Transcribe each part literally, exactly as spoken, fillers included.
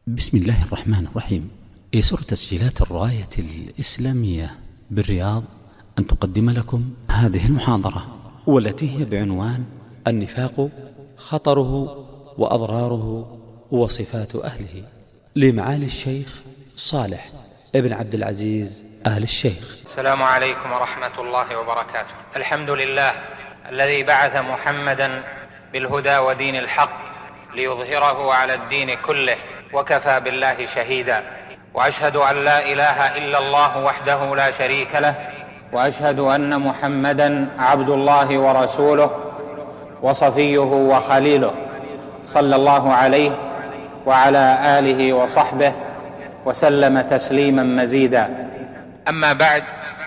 بسم الله الرحمن الرحيم. يسر تسجيلات الراية الإسلامية بالرياض أن تقدم لكم هذه المحاضرة، والتي هي بعنوان النفاق خطره وأضراره وصفات أهله، لمعالي الشيخ صالح ابن عبد العزيز آل الشيخ. السلام عليكم ورحمة الله وبركاته. الحمد لله الذي بعث محمدا بالهدى ودين الحق ليظهره على الدين كله، وكفى بالله شهيدا. وأشهد أن لا إله إلا الله وحده لا شريك له، وأشهد أن محمدا عبد الله ورسوله وصفيه وخليله، صلى الله عليه وعلى آله وصحبه وسلم تسليما مزيدا. أما بعد،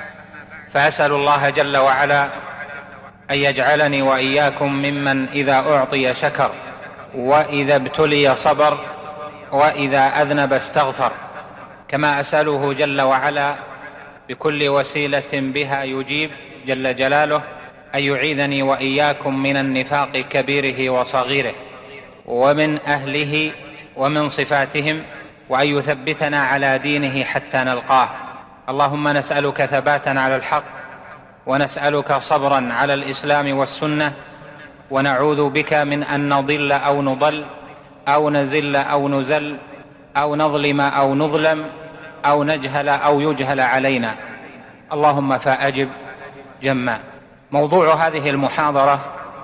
فأسأل الله جل وعلا أن يجعلني وإياكم ممن إذا أعطي شكر، وإذا ابتلي صبر، وإذا أذنب استغفر، كما أسأله جل وعلا بكل وسيلة بها يجيب جل جلاله أن يعيذني وإياكم من النفاق كبيره وصغيره، ومن أهله ومن صفاتهم، وأن يثبتنا على دينه حتى نلقاه. اللهم نسألك ثباتا على الحق، ونسألك صبرا على الإسلام والسنة، ونعوذ بك من أن نضل أو نضل أو نزل أو نزل أو نظلم أو نظلم أو نجهل أو يجهل علينا. اللهم فأجب جما. موضوع هذه المحاضرة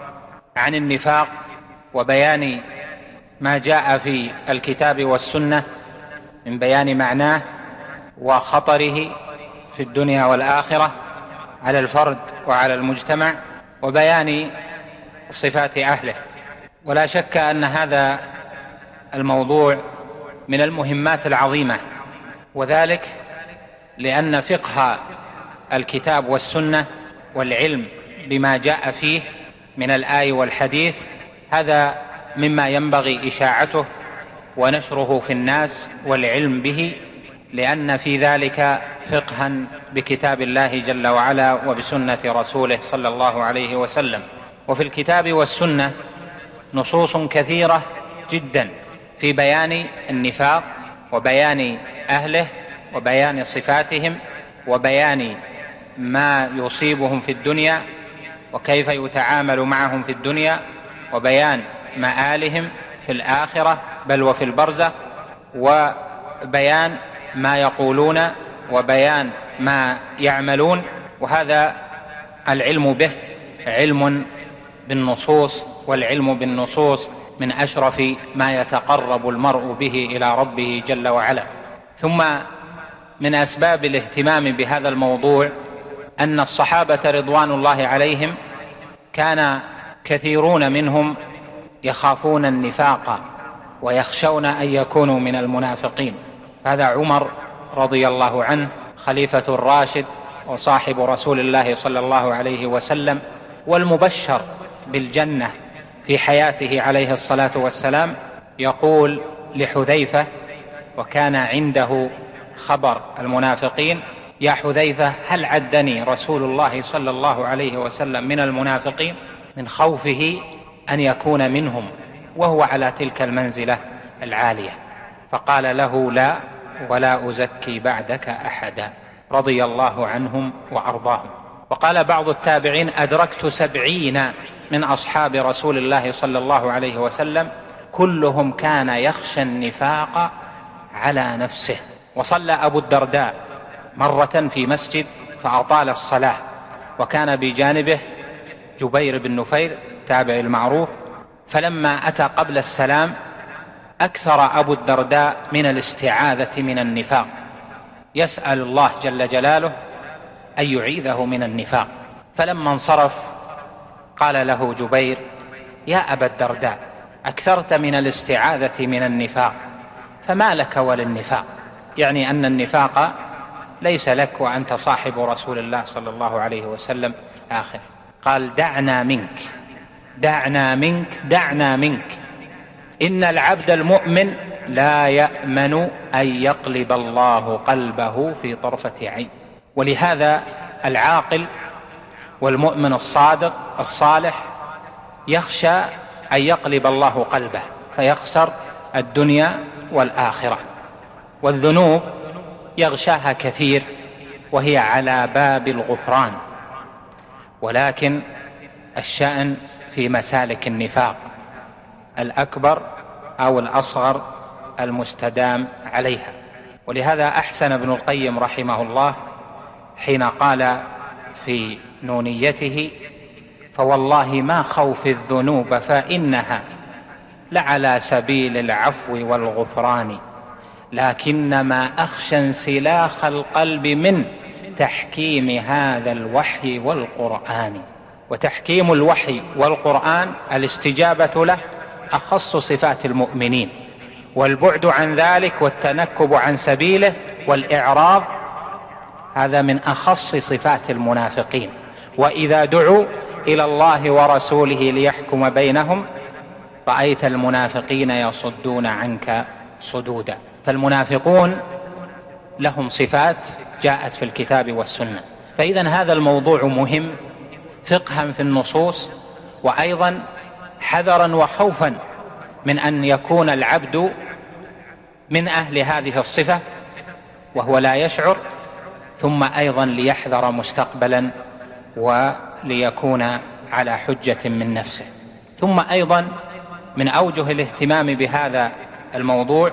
عن النفاق وبيان ما جاء في الكتاب والسنة من بيان معناه وخطره في الدنيا والآخرة على الفرد وعلى المجتمع، وبيان صفات أهله. ولا شك أن هذا الموضوع من المهمات العظيمة، وذلك لأن فقه الكتاب والسنة والعلم بما جاء فيه من الآي والحديث هذا مما ينبغي إشاعته ونشره في الناس والعلم به، لأن في ذلك فقها بكتاب الله جل وعلا وبسنة رسوله صلى الله عليه وسلم. وفي الكتاب والسنة نصوص كثيرة جدا في بيان النفاق وبيان أهله وبيان صفاتهم وبيان ما يصيبهم في الدنيا وكيف يتعامل معهم في الدنيا، وبيان مآلهم في الآخرة بل وفي البرزخ، وبيان ما يقولون وبيان ما يعملون. وهذا العلم به علم بالنصوص، والعلم بالنصوص من أشرف ما يتقرب المرء به إلى ربه جل وعلا. ثم من أسباب الاهتمام بهذا الموضوع أن الصحابة رضوان الله عليهم كان كثيرون منهم يخافون النفاق ويخشون أن يكونوا من المنافقين. هذا عمر رضي الله عنه خليفة الراشد وصاحب رسول الله صلى الله عليه وسلم والمبشر بالجنة في حياته عليه الصلاة والسلام، يقول لحذيفة وكان عنده خبر المنافقين: يا حذيفة، هل عدني رسول الله صلى الله عليه وسلم من المنافقين؟ من خوفه أن يكون منهم وهو على تلك المنزلة العالية. فقال له: لا، ولا أزكي بعدك أحدا، رضي الله عنهم وأرضاهم. وقال بعض التابعين: أدركت سبعين من أصحاب رسول الله صلى الله عليه وسلم كلهم كان يخشى النفاق على نفسه. وصلى أبو الدرداء مرة في مسجد فأطال الصلاة، وكان بجانبه جبير بن نفير تابع المعروف، فلما أتى قبل السلام أكثر أبو الدرداء من الاستعاذة من النفاق، يسأل الله جل جلاله أن يعيذه من النفاق. فلما انصرف قال له جبير: يا أبا الدرداء، أكثرت من الاستعاذة من النفاق، فما لك وللنفاق؟ يعني أن النفاق ليس لك وأنت صاحب رسول الله صلى الله عليه وسلم آخر. قال: دعنا منك دعنا منك دعنا منك إن العبد المؤمن لا يأمن أن يقلب الله قلبه في طرفة عين. ولهذا العاقل والمؤمن الصادق الصالح يخشى أن يقلب الله قلبه فيخسر الدنيا والآخرة. والذنوب يغشاها كثير وهي على باب الغفران، ولكن الشأن في مسالك النفاق الأكبر أو الأصغر المستدام عليها. ولهذا أحسن ابن القيم رحمه الله حين قال في نونيته: فوالله ما خوف الذنوب فإنها لعلى سبيل العفو والغفران، لكنما أخشى انسلاخ القلب من تحكيم هذا الوحي والقرآن. وتحكيم الوحي والقرآن الاستجابة له أخص صفات المؤمنين، والبعد عن ذلك والتنكب عن سبيله والإعراض هذا من أخص صفات المنافقين. وإذا دعوا إلى الله ورسوله ليحكم بينهم رأيت المنافقين يصدون عنك صدودا. فالمنافقون لهم صفات جاءت في الكتاب والسنة. فإذن هذا الموضوع مهم فقها في النصوص، وأيضا حذرا وخوفا من أن يكون العبد من أهل هذه الصفة وهو لا يشعر، ثم أيضا ليحذر مستقبلا وليكون على حجة من نفسه. ثم أيضا من أوجه الاهتمام بهذا الموضوع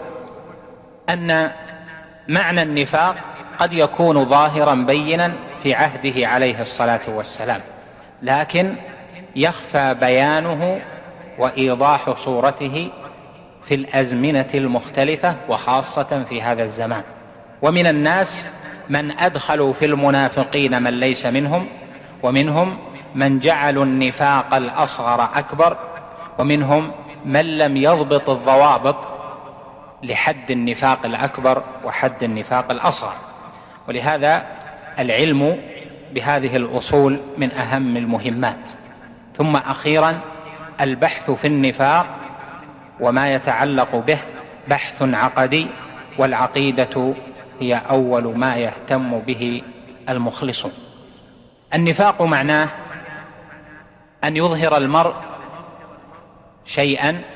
أن معنى النفاق قد يكون ظاهرا بينا في عهده عليه الصلاة والسلام، لكن يخفى بيانه وإيضاح صورته في الأزمنة المختلفة وخاصة في هذا الزمان. ومن الناس من أدخلوا في المنافقين من ليس منهم، ومنهم من جعلوا النفاق الأصغر أكبر، ومنهم من لم يضبط الضوابط لحد النفاق الأكبر وحد النفاق الأصغر. ولهذا العلم بهذه الأصول من أهم المهمات. ثم أخيرا البحث في النفاق وما يتعلق به بحث عقدي، والعقيدة هي أول ما يهتم به المخلصون. النفاق معناه أن يظهر المرء شيئا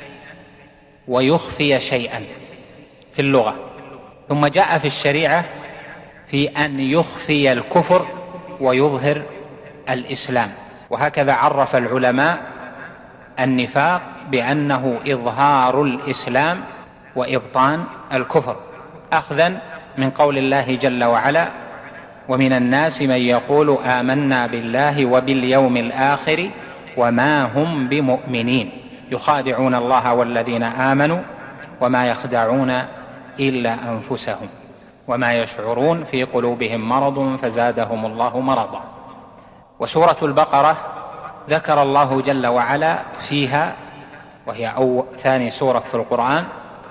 ويخفي شيئا في اللغة، ثم جاء في الشريعة في أن يخفي الكفر ويظهر الإسلام. وهكذا عرف العلماء النفاق بأنه إظهار الإسلام وإبطان الكفر، أخذا من قول الله جل وعلا: ومن الناس من يقول آمنا بالله وباليوم الآخر وما هم بمؤمنين يخادعون الله والذين آمنوا وما يخدعون إلا أنفسهم وما يشعرون في قلوبهم مرض فزادهم الله مرضا. وسورة البقرة ذكر الله جل وعلا فيها، وهي أو ثاني سورة في القرآن،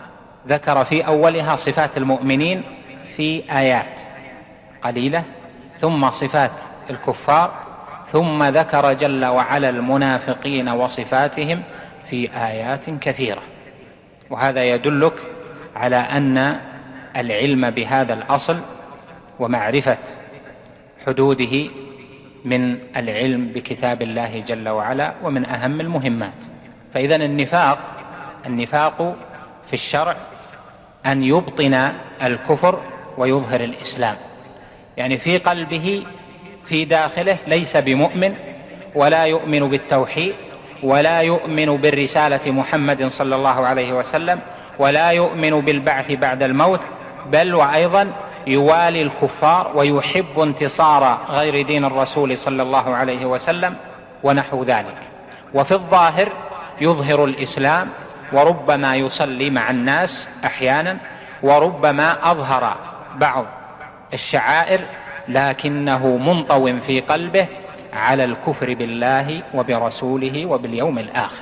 ذكر في أولها صفات المؤمنين في آيات قليلة، ثم صفات الكفار، ثم ذكر جل وعلا المنافقين وصفاتهم في آيات كثيرة. وهذا يدلك على أن العلم بهذا الأصل ومعرفة حدوده من العلم بكتاب الله جل وعلا ومن أهم المهمات. فإذا النفاق النفاق في الشرع أن يبطن الكفر ويظهر الإسلام، يعني في قلبه في داخله ليس بمؤمن ولا يؤمن بالتوحيد ولا يؤمن بالرسالة محمد صلى الله عليه وسلم ولا يؤمن بالبعث بعد الموت، بل وأيضا يوالي الكفار ويحب انتصار غير دين الرسول صلى الله عليه وسلم ونحو ذلك. وفي الظاهر يظهر الإسلام، وربما يصلي مع الناس أحيانا، وربما أظهر بعض الشعائر، لكنه منطوٍ في قلبه على الكفر بالله وبرسوله وباليوم الآخر.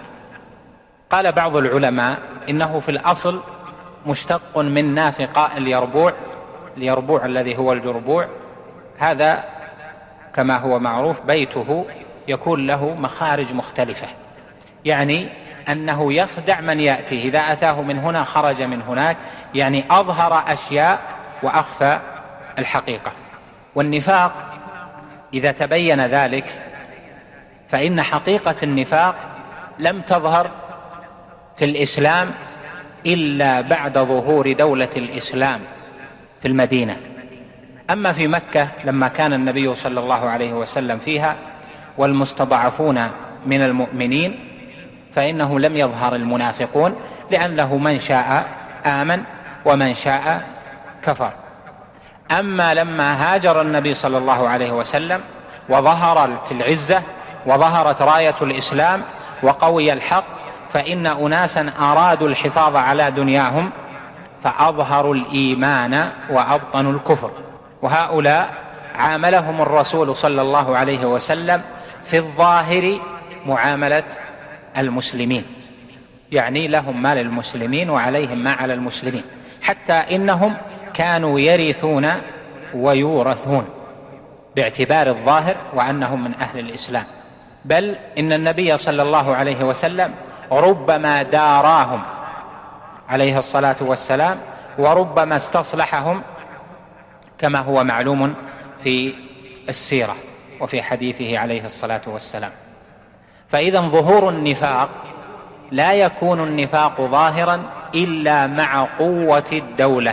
قال بعض العلماء إنه في الأصل مشتق من نافقاء اليربوع، اليربوع الذي هو الجربوع، هذا كما هو معروف بيته يكون له مخارج مختلفة، يعني أنه يخدع من يأتي، إذا أتاه من هنا خرج من هناك، يعني أظهر أشياء وأخفى الحقيقة. والنفاق إذا تبين ذلك فإن حقيقة النفاق لم تظهر في الإسلام إلا بعد ظهور دولة الإسلام في المدينة. أما في مكة لما كان النبي صلى الله عليه وسلم فيها والمستضعفون من المؤمنين فإنه لم يظهر المنافقون، لأنه من شاء آمن ومن شاء كفر. أما لما هاجر النبي صلى الله عليه وسلم وظهرت العزة وظهرت راية الإسلام وقوي الحق، فإن أناسا أرادوا الحفاظ على دنياهم فأظهروا الإيمان وأبطنوا الكفر، وهؤلاء عاملهم الرسول صلى الله عليه وسلم في الظاهر معاملة المسلمين، يعني لهم ما للمسلمين وعليهم ما على المسلمين، حتى إنهم كانوا يرثون ويورثون باعتبار الظاهر وأنهم من أهل الإسلام. بل إن النبي صلى الله عليه وسلم ربما داراهم عليه الصلاة والسلام وربما استصلحهم، كما هو معلوم في السيرة وفي حديثه عليه الصلاة والسلام. فإذا ظهور النفاق لا يكون النفاق ظاهرا إلا مع قوة الدولة.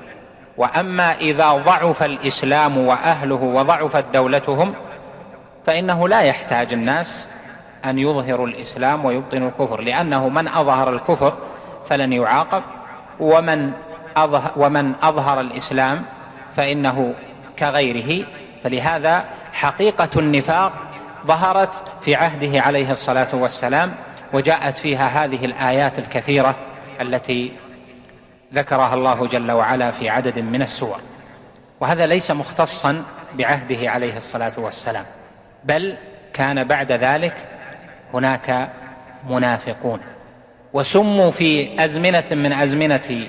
وأما إذا ضعف الإسلام وأهله وضعفت دولتهم فإنه لا يحتاج الناس أن يظهروا الإسلام ويبطنوا الكفر، لأنه من أظهر الكفر فلن يعاقب، ومن أظهر, ومن أظهر الإسلام فإنه كغيره. فلهذا حقيقة النفاق ظهرت في عهده عليه الصلاة والسلام، وجاءت فيها هذه الآيات الكثيرة التي ذكرها الله جل وعلا في عدد من السور. وهذا ليس مختصا بعهده عليه الصلاة والسلام، بل كان بعد ذلك هناك منافقون، وسموا في أزمنة من أزمنة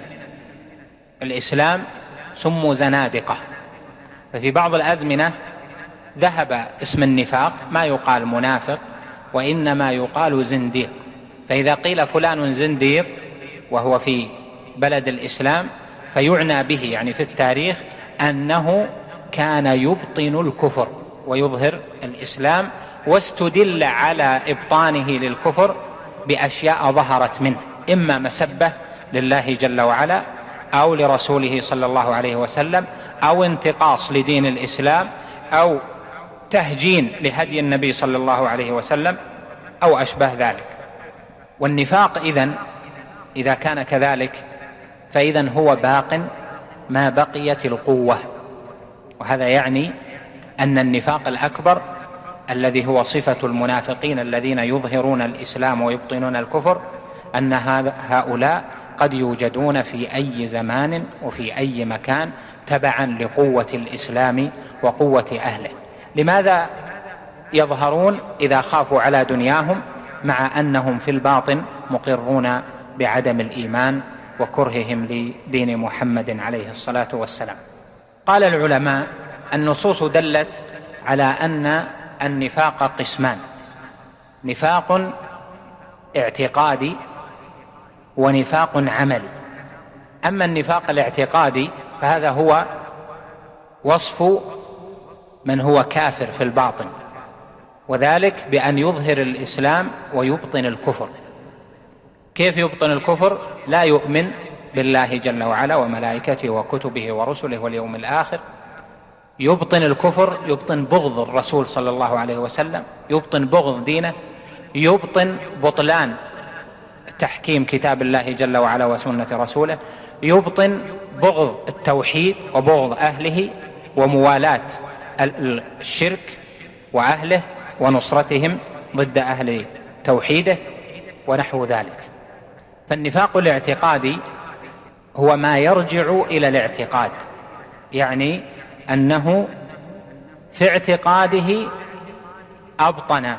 الإسلام سموا زنادقة. ففي بعض الأزمنة ذهب اسم النفاق، ما يقال منافق وإنما يقال زنديق. فإذا قيل فلان زنديق وهو في بلد الإسلام فيعنى به يعني في التاريخ أنه كان يبطن الكفر ويظهر الإسلام، واستدل على إبطانه للكفر بأشياء ظهرت منه، إما مسبة لله جل وعلا أو لرسوله صلى الله عليه وسلم، أو انتقاص لدين الإسلام، أو تهجين لهدي النبي صلى الله عليه وسلم، أو أشبه ذلك. والنفاق إذن إذا كان كذلك فإذن هو باق ما بقيت القوة. وهذا يعني أن النفاق الأكبر الذي هو صفة المنافقين الذين يظهرون الإسلام ويبطنون الكفر، أن هؤلاء قد يوجدون في أي زمان وفي أي مكان تبعا لقوة الإسلام وقوة أهله. لماذا يظهرون إذا خافوا على دنياهم مع أنهم في الباطن مقرون بعدم الإيمان وكرههم لدين محمد عليه الصلاة والسلام؟ قال العلماء: النصوص دلت على أن النفاق قسمان: نفاق اعتقادي ونفاق عملي. أما النفاق الاعتقادي فهذا هو وصف من هو كافر في الباطن، وذلك بأن يظهر الإسلام ويبطن الكفر. كيف يبطن الكفر؟ لا يؤمن بالله جل وعلا وملائكته وكتبه ورسله واليوم الآخر، يبطن الكفر، يبطن بغض الرسول صلى الله عليه وسلم، يبطن بغض دينه، يبطن بطلان تحكيم كتاب الله جل وعلا وسنة رسوله، يبطن بغض التوحيد وبغض أهله وموالاة الشرك وأهله ونصرتهم ضد أهل توحيده ونحو ذلك. فالنفاق الاعتقادي هو ما يرجع إلى الاعتقاد، يعني أنه في اعتقاده أبطن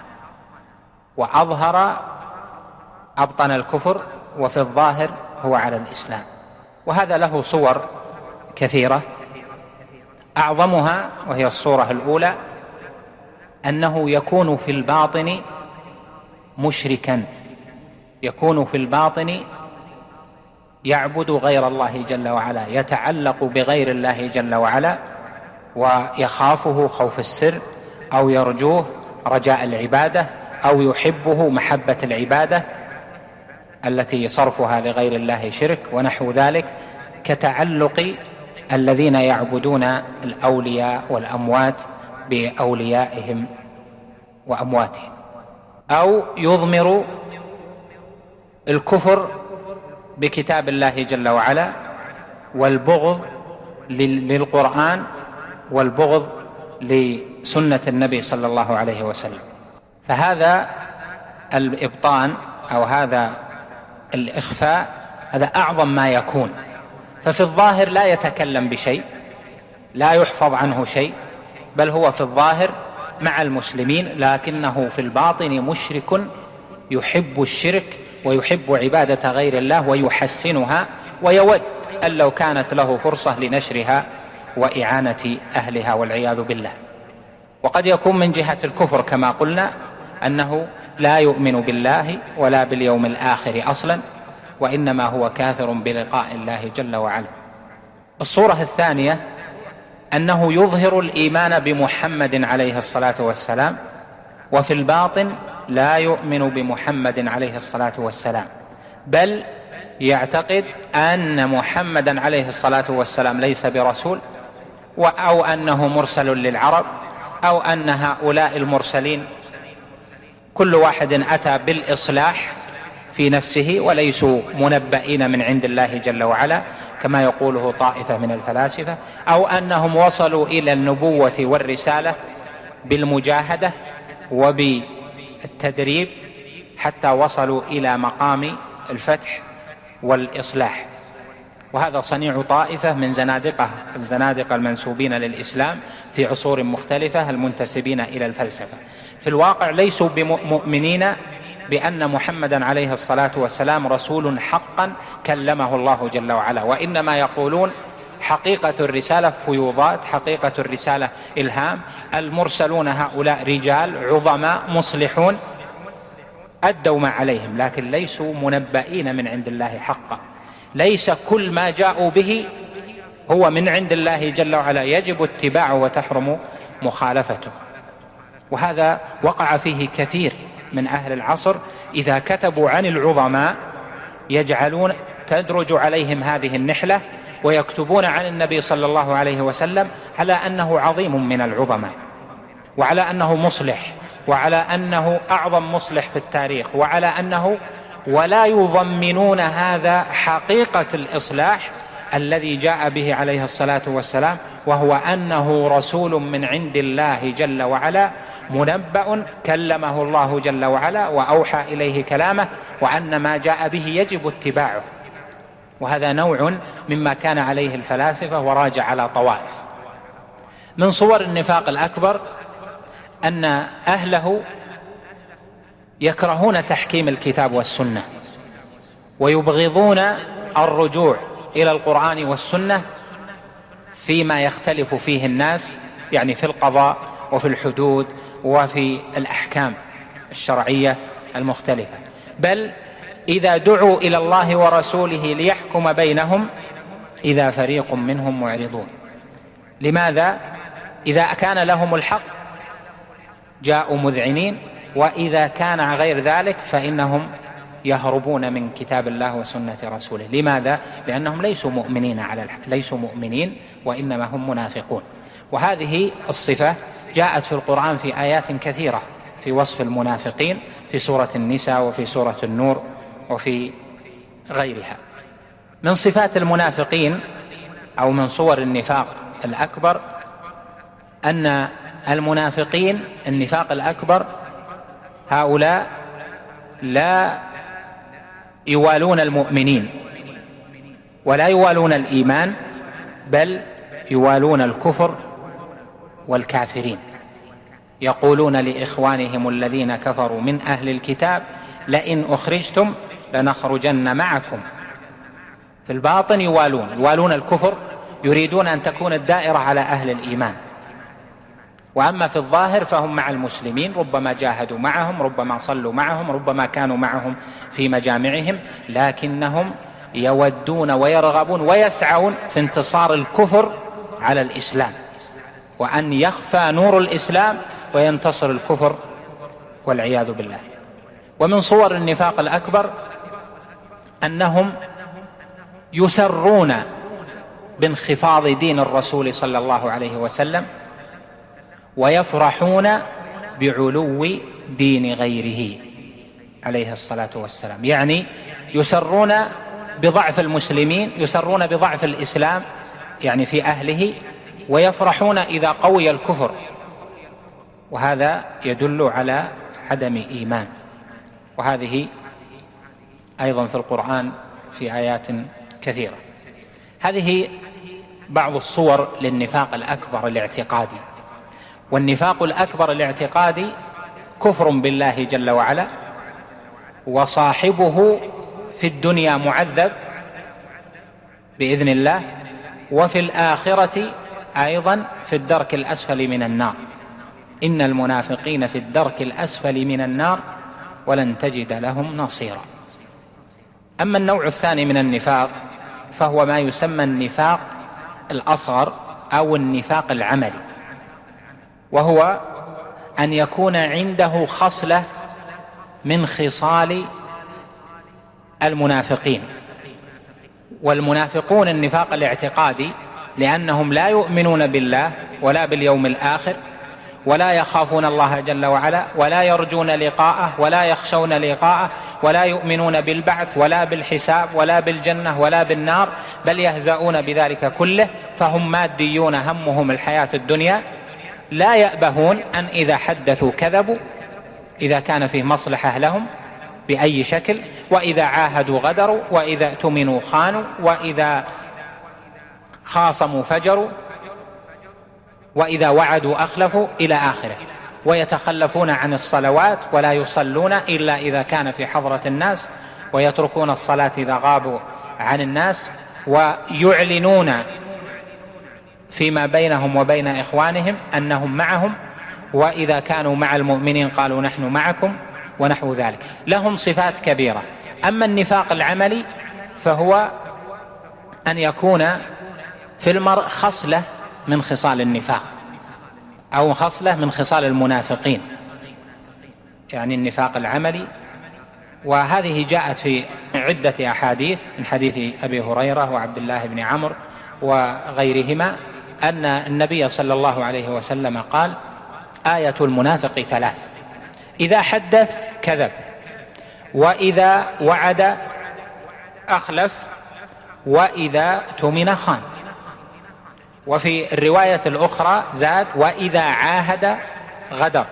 وأظهر أبطن الكفر، وفي الظاهر هو على الإسلام. وهذا له صور كثيرة، أعظمها وهي الصورة الأولى أنه يكون في الباطن مشركا، يكون في الباطن يعبد غير الله جل وعلا، يتعلق بغير الله جل وعلا ويخافه خوف السر، أو يرجوه رجاء العبادة، أو يحبه محبة العبادة، التي صرفها لغير الله شرك ونحو ذلك، كتعلق الذين يعبدون الأولياء والأموات بأوليائهم وأمواتهم، أو يضمر الكفر بكتاب الله جل وعلا والبغض للقرآن والبغض لسنة النبي صلى الله عليه وسلم. فهذا الإبطان أو هذا الإخفاء هذا أعظم ما يكون. ففي الظاهر لا يتكلم بشيء، لا يحفظ عنه شيء، بل هو في الظاهر مع المسلمين، لكنه في الباطن مشرك يحب الشرك ويحب عبادة غير الله ويحسنها، ويود أن لو كانت له فرصة لنشرها وإعانة أهلها والعياذ بالله. وقد يكون من جهة الكفر كما قلنا أنه لا يؤمن بالله ولا باليوم الآخر أصلا، وإنما هو كافر بلقاء الله جل وعلا. الصورة الثانية أنه يظهر الإيمان بمحمد عليه الصلاة والسلام، وفي الباطن لا يؤمن بمحمد عليه الصلاة والسلام، بل يعتقد أن محمدا عليه الصلاة والسلام ليس برسول، أو أنه مرسل للعرب، أو أن هؤلاء المرسلين كل واحد أتى بالإصلاح في نفسه وليسوا منبئين من عند الله جل وعلا كما يقوله طائفة من الفلاسفة، أو أنهم وصلوا إلى النبوة والرسالة بالمجاهدة وبالتدريب حتى وصلوا إلى مقام الفتح والإصلاح. وهذا صنيع طائفة من زنادقة الزنادقة المنسوبين للإسلام في عصور مختلفة المنتسبين إلى الفلسفة. في الواقع ليسوا بمؤمنين بأن محمدا عليه الصلاة والسلام رسول حقا كلمه الله جل وعلا، وإنما يقولون حقيقة الرسالة فيوضات، حقيقة الرسالة إلهام، المرسلون هؤلاء رجال عظماء مصلحون أدوا ما عليهم، لكن ليسوا منبئين من عند الله حقا. ليس كل ما جاءوا به هو من عند الله جل وعلا، يجب اتباعه وتحرم مخالفته. وهذا وقع فيه كثير من أهل العصر، إذا كتبوا عن العظماء يجعلون تدرج عليهم هذه النحلة ويكتبون عن النبي صلى الله عليه وسلم على أنه عظيم من العظماء، وعلى أنه مصلح، وعلى أنه أعظم مصلح في التاريخ، وعلى أنه ولا يضمنون هذا حقيقة الإصلاح الذي جاء به عليه الصلاة والسلام، وهو أنه رسول من عند الله جل وعلا منبأ كلمه الله جل وعلا وأوحى إليه كلامه، وأن ما جاء به يجب اتباعه. وهذا نوع مما كان عليه الفلاسفة وراجع على طوائف. من صور النفاق الأكبر أن أهله يكرهون تحكيم الكتاب والسنة، ويبغضون الرجوع إلى القرآن والسنة فيما يختلف فيه الناس، يعني في القضاء وفي الحدود وفي الأحكام الشرعية المختلفة. بل إذا دعوا إلى الله ورسوله ليحكم بينهم إذا فريق منهم معرضون. لماذا؟ إذا كان لهم الحق جاءوا مذعنين، وإذا كان غير ذلك فإنهم يهربون من كتاب الله وسنة رسوله. لماذا؟ لأنهم ليسوا مؤمنين على الحق، ليسوا مؤمنين وإنما هم منافقون. وهذه الصفة جاءت في القرآن في آيات كثيرة في وصف المنافقين، في سورة النساء وفي سورة النور وفي غيرها. من صفات المنافقين أو من صور النفاق الأكبر أن المنافقين النفاق الأكبر هؤلاء لا يوالون المؤمنين ولا يوالون الإيمان، بل يوالون الكفر والكافرين. يقولون لإخوانهم الذين كفروا من أهل الكتاب لئن أخرجتم لنخرجن معكم. في الباطن يوالون يوالون الكفر، يريدون أن تكون الدائرة على أهل الإيمان. وأما في الظاهر فهم مع المسلمين، ربما جاهدوا معهم، ربما صلوا معهم، ربما كانوا معهم في مجامعهم، لكنهم يودون ويرغبون ويسعون في انتصار الكفر على الإسلام، وأن يخفى نور الإسلام وينتصر الكفر والعياذ بالله. ومن صور النفاق الأكبر أنهم يسرون بانخفاض دين الرسول صلى الله عليه وسلم ويفرحون بعلو دين غيره عليه الصلاة والسلام. يعني يسرون بضعف المسلمين، يسرون بضعف الإسلام يعني في أهله، ويفرحون إذا قوي الكفر، وهذا يدل على عدم إيمان. وهذه أيضا في القرآن في آيات كثيرة. هذه بعض الصور للنفاق الأكبر الاعتقادي. والنفاق الأكبر الاعتقادي كفر بالله جل وعلا، وصاحبه في الدنيا معذب بإذن الله، وفي الآخرة أيضا في الدرك الأسفل من النار. إن المنافقين في الدرك الأسفل من النار ولن تجد لهم نصيرا. أما النوع الثاني من النفاق فهو ما يسمى النفاق الأصغر أو النفاق العملي، وهو أن يكون عنده خصلة من خصال المنافقين. والمنافقون النفاق الاعتقادي لأنهم لا يؤمنون بالله ولا باليوم الآخر، ولا يخافون الله جل وعلا، ولا يرجون لقاءه، ولا يخشون لقاءه، ولا يؤمنون بالبعث ولا بالحساب ولا بالجنة ولا بالنار، بل يهزؤون بذلك كله. فهم ماديون، همهم الحياة الدنيا، لا يأبهون أن إذا حدثوا كذبوا، إذا كان فيه مصلحة لهم بأي شكل، وإذا عاهدوا غدروا، وإذا اؤتمنوا خانوا، وإذا خاصموا فجروا، وإذا وعدوا أخلفوا، إلى آخره. ويتخلفون عن الصلوات ولا يصلون إلا إذا كان في حضرة الناس، ويتركون الصلاة إذا غابوا عن الناس، ويعلنون فيما بينهم وبين إخوانهم أنهم معهم، وإذا كانوا مع المؤمنين قالوا نحن معكم، ونحو ذلك. لهم صفات كبيرة. أما النفاق العملي فهو أن يكون في المرء خصلة من خصال النفاق، أو خصلة من خصال المنافقين، يعني النفاق العملي. وهذه جاءت في عدة أحاديث، من حديث أبي هريرة وعبد الله بن عمرو وغيرهما، أن النبي صلى الله عليه وسلم قال: آية المنافق ثلاث: إذا حدث كذب، وإذا وعد أخلف، وإذا اؤتمن خان. وفي الرواية الأخرى زاد: وإذا عاهد غدر،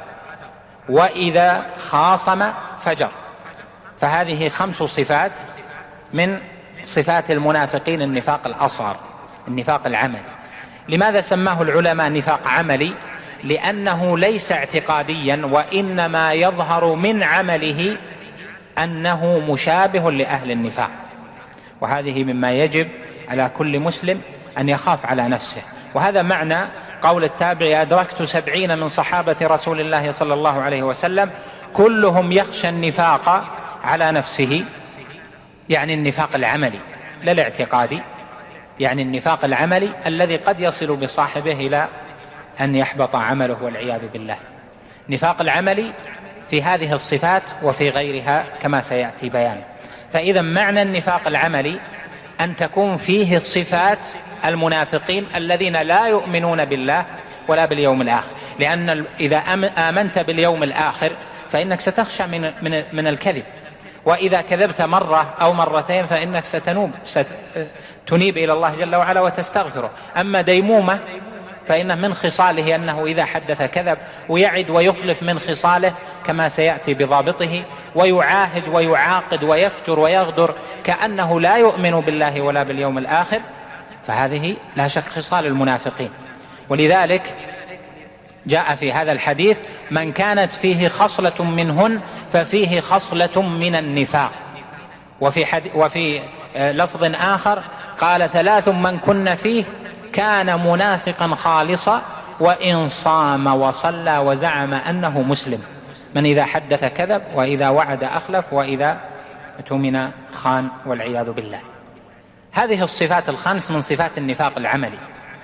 وإذا خاصم فجر. فهذه خمس صفات من صفات المنافقين النفاق الأصغر، النفاق العملي. لماذا سماه العلماء نفاق عملي؟ لأنه ليس اعتقاديا، وإنما يظهر من عمله أنه مشابه لأهل النفاق. وهذه مما يجب على كل مسلم أن يخاف على نفسه. وهذا معنى قول التابعي: أدركت سبعين من صحابة رسول الله صلى الله عليه وسلم كلهم يخشى النفاق على نفسه، يعني النفاق العملي لا الاعتقادي، يعني النفاق العملي الذي قد يصل بصاحبه إلى أن يحبط عمله والعياذ بالله. نفاق العملي في هذه الصفات وفي غيرها كما سيأتي بيانه. فإذا معنى النفاق العملي أن تكون فيه الصفات المنافقين الذين لا يؤمنون بالله ولا باليوم الآخر. لأن إذا آمنت باليوم الآخر فإنك ستخشى من, من, من الكذب، وإذا كذبت مرة أو مرتين فإنك ستنوب ستنيب إلى الله جل وعلا وتستغفره. أما ديمومة فإنه من خصاله أنه إذا حدث كذب، ويعد ويخلف من خصاله كما سيأتي بضابطه، ويعاهد ويعاقد ويفجر ويغدر كأنه لا يؤمن بالله ولا باليوم الآخر. فهذه لا شك خصال المنافقين. ولذلك جاء في هذا الحديث: من كانت فيه خصلة منهن ففيه خصلة من النفاق. وفي, حد وفي لفظ آخر قال: ثلاث من كن فيه كان منافقا خالصا وإن صام وصلى وزعم أنه مسلم. من إذا حدث كذب، وإذا وعد أخلف، وإذا اؤتمن خان، والعياذ بالله. هذه الصفات الخمس من صفات النفاق العملي.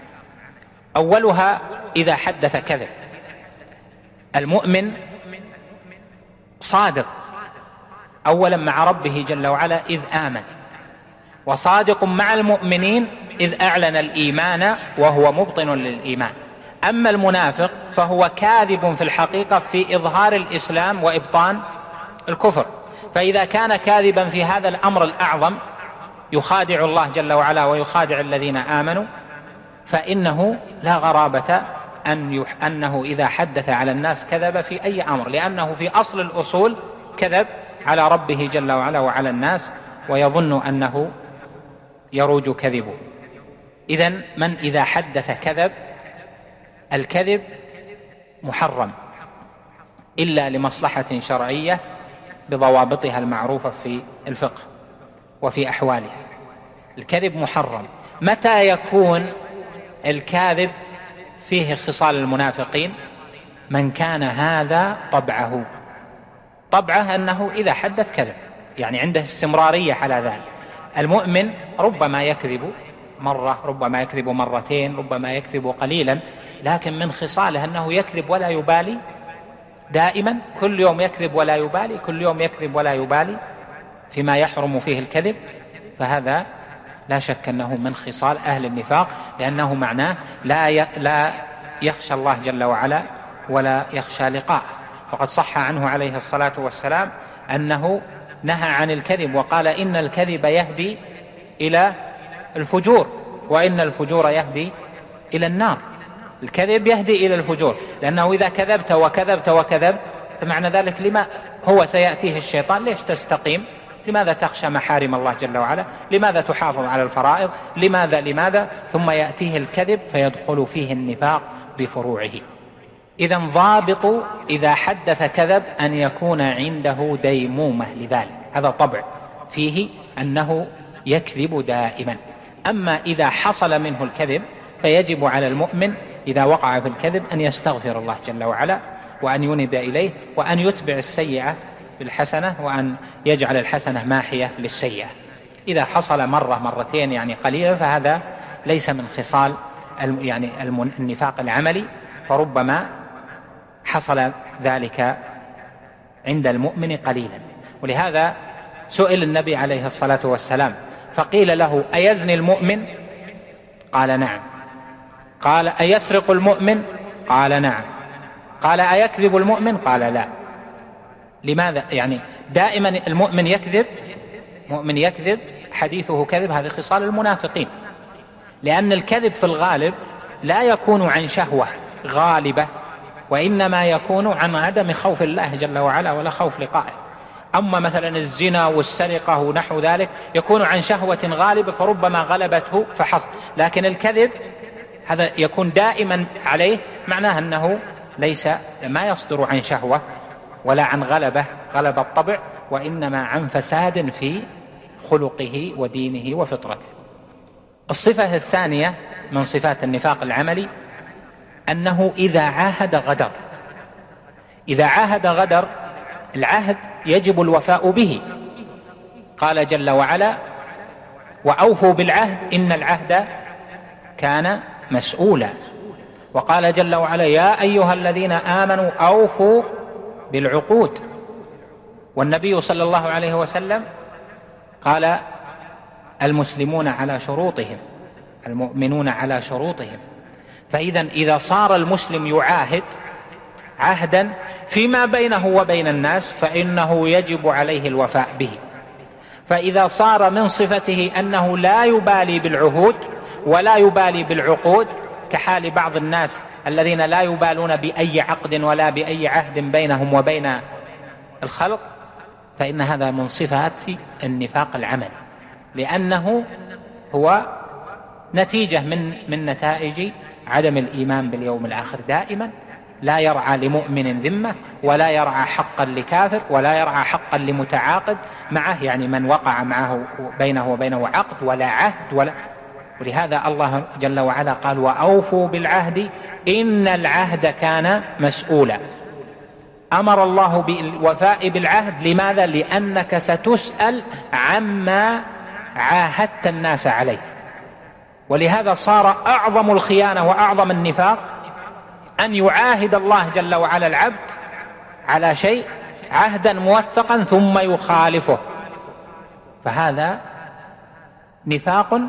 أولها إذا حدث كذب. المؤمن صادق أولا مع ربه جل وعلا إذ آمن، وصادق مع المؤمنين إذ أعلن الإيمان وهو مبطن للإيمان. أما المنافق فهو كاذب في الحقيقة في إظهار الإسلام وإبطان الكفر. فإذا كان كاذبا في هذا الأمر الأعظم يخادع الله جل وعلا ويخادع الذين آمنوا، فإنه لا غرابة أن يح... أنه إذا حدث على الناس كذب في أي أمر، لأنه في أصل الأصول كذب على ربه جل وعلا وعلى الناس، ويظن أنه يروج كذبه. إذن من إذا حدث كذب، الكذب محرم إلا لمصلحة شرعية بضوابطها المعروفة في الفقه وفي أحوالها. الكذب محرم. متى يكون الكاذب فيه خصال المنافقين؟ من كان هذا طبعه، طبعه أنه إذا حدث كذب، يعني عنده استمرارية على ذلك. المؤمن ربما يكذب مرة، ربما يكذب مرتين، ربما يكذب قليلا، لكن من خصاله أنه يكذب ولا يبالي دائما، كل يوم يكذب ولا يبالي، كل يوم يكذب ولا يبالي فيما يحرم فيه الكذب. فهذا لا شك أنه من خصال أهل النفاق، لأنه معناه لا لا يخشى الله جل وعلا ولا يخشى لقاءه. وقد صح عنه عليه الصلاة والسلام أنه نهى عن الكذب وقال إن الكذب يهدي إلى الفجور، وإن الفجور يهدي إلى النار. الكذب يهدي إلى الفجور، لأنه إذا كذبت وكذبت وكذبت فمعنى ذلك لما هو سيأتيه الشيطان، ليش تستقيم؟ لماذا تخشى محارم الله جل وعلا؟ لماذا تحافظ على الفرائض؟ لماذا لماذا ثم يأتيه الكذب فيدخل فيه النفاق بفروعه. إذن ضابط إذا حدث كذب أن يكون عنده ديمومة لذلك، هذا طبع فيه أنه يكذب دائما. أما إذا حصل منه الكذب فيجب على المؤمن إذا وقع في الكذب أن يستغفر الله جل وعلا، وأن ينب إليه، وأن يتبع السيئة بالحسنة، وأن يجعل الحسنة ماحية للسيئة. إذا حصل مرة مرتين يعني قليلا فهذا ليس من خصال يعني النفاق العملي، فربما حصل ذلك عند المؤمن قليلا. ولهذا سئل النبي عليه الصلاة والسلام فقيل له أيزني المؤمن؟ قال نعم. قال أيسرق المؤمن؟ قال نعم. قال أيكذب المؤمن؟ قال لا. لماذا؟ يعني دائما المؤمن يكذب، مؤمن يكذب، حديثه كذب، هذه خصال المنافقين. لأن الكذب في الغالب لا يكون عن شهوة غالبة، وإنما يكون عن عدم خوف الله جل وعلا ولا خوف لقائه. أما مثلا الزنا والسرقة ونحو ذلك يكون عن شهوة غالبة فربما غلبته فحصل، لكن الكذب هذا يكون دائما عليه، معناه أنه ليس ما يصدر عن شهوة ولا عن غلبة غلب الطبع، وإنما عن فساد في خلقه ودينه وفطرته. الصفة الثانية من صفات النفاق العملي أنه إذا عاهد غدر. إذا عاهد غدر، العهد يجب الوفاء به. قال جل وعلا وأوفوا بالعهد إن العهد كان مسؤولا. وقال جل وعلا يا أيها الذين آمنوا أوفوا بالعقود. والنبي صلى الله عليه وسلم قال المسلمون على شروطهم، المؤمنون على شروطهم. فإذا إذا صار المسلم يعاهد عهدا فيما بينه وبين الناس فإنه يجب عليه الوفاء به. فإذا صار من صفته أنه لا يبالي بالعهود ولا يبالي بالعقود، كحال بعض الناس الذين لا يبالون بأي عقد ولا بأي عهد بينهم وبين الخلق، فإن هذا من صفات النفاق العمل، لأنه هو نتيجة من من نتائج عدم الإيمان باليوم الآخر. دائما لا يرعى لمؤمن ذمة، ولا يرعى حقا لكافر، ولا يرعى حقا لمتعاقد معه، يعني من وقع معه بينه وبينه عقد ولا عهد ولا. ولهذا الله جل وعلا قال وأوفوا بالعهد إن العهد كان مسؤولا. أمر الله بالوفاء بالعهد، لماذا؟ لأنك ستسأل عما عاهدت الناس عليه. ولهذا صار أعظم الخيانة وأعظم النفاق أن يعاهد الله جل وعلا العبد على شيء عهدا موثقا ثم يخالفه، فهذا نفاق،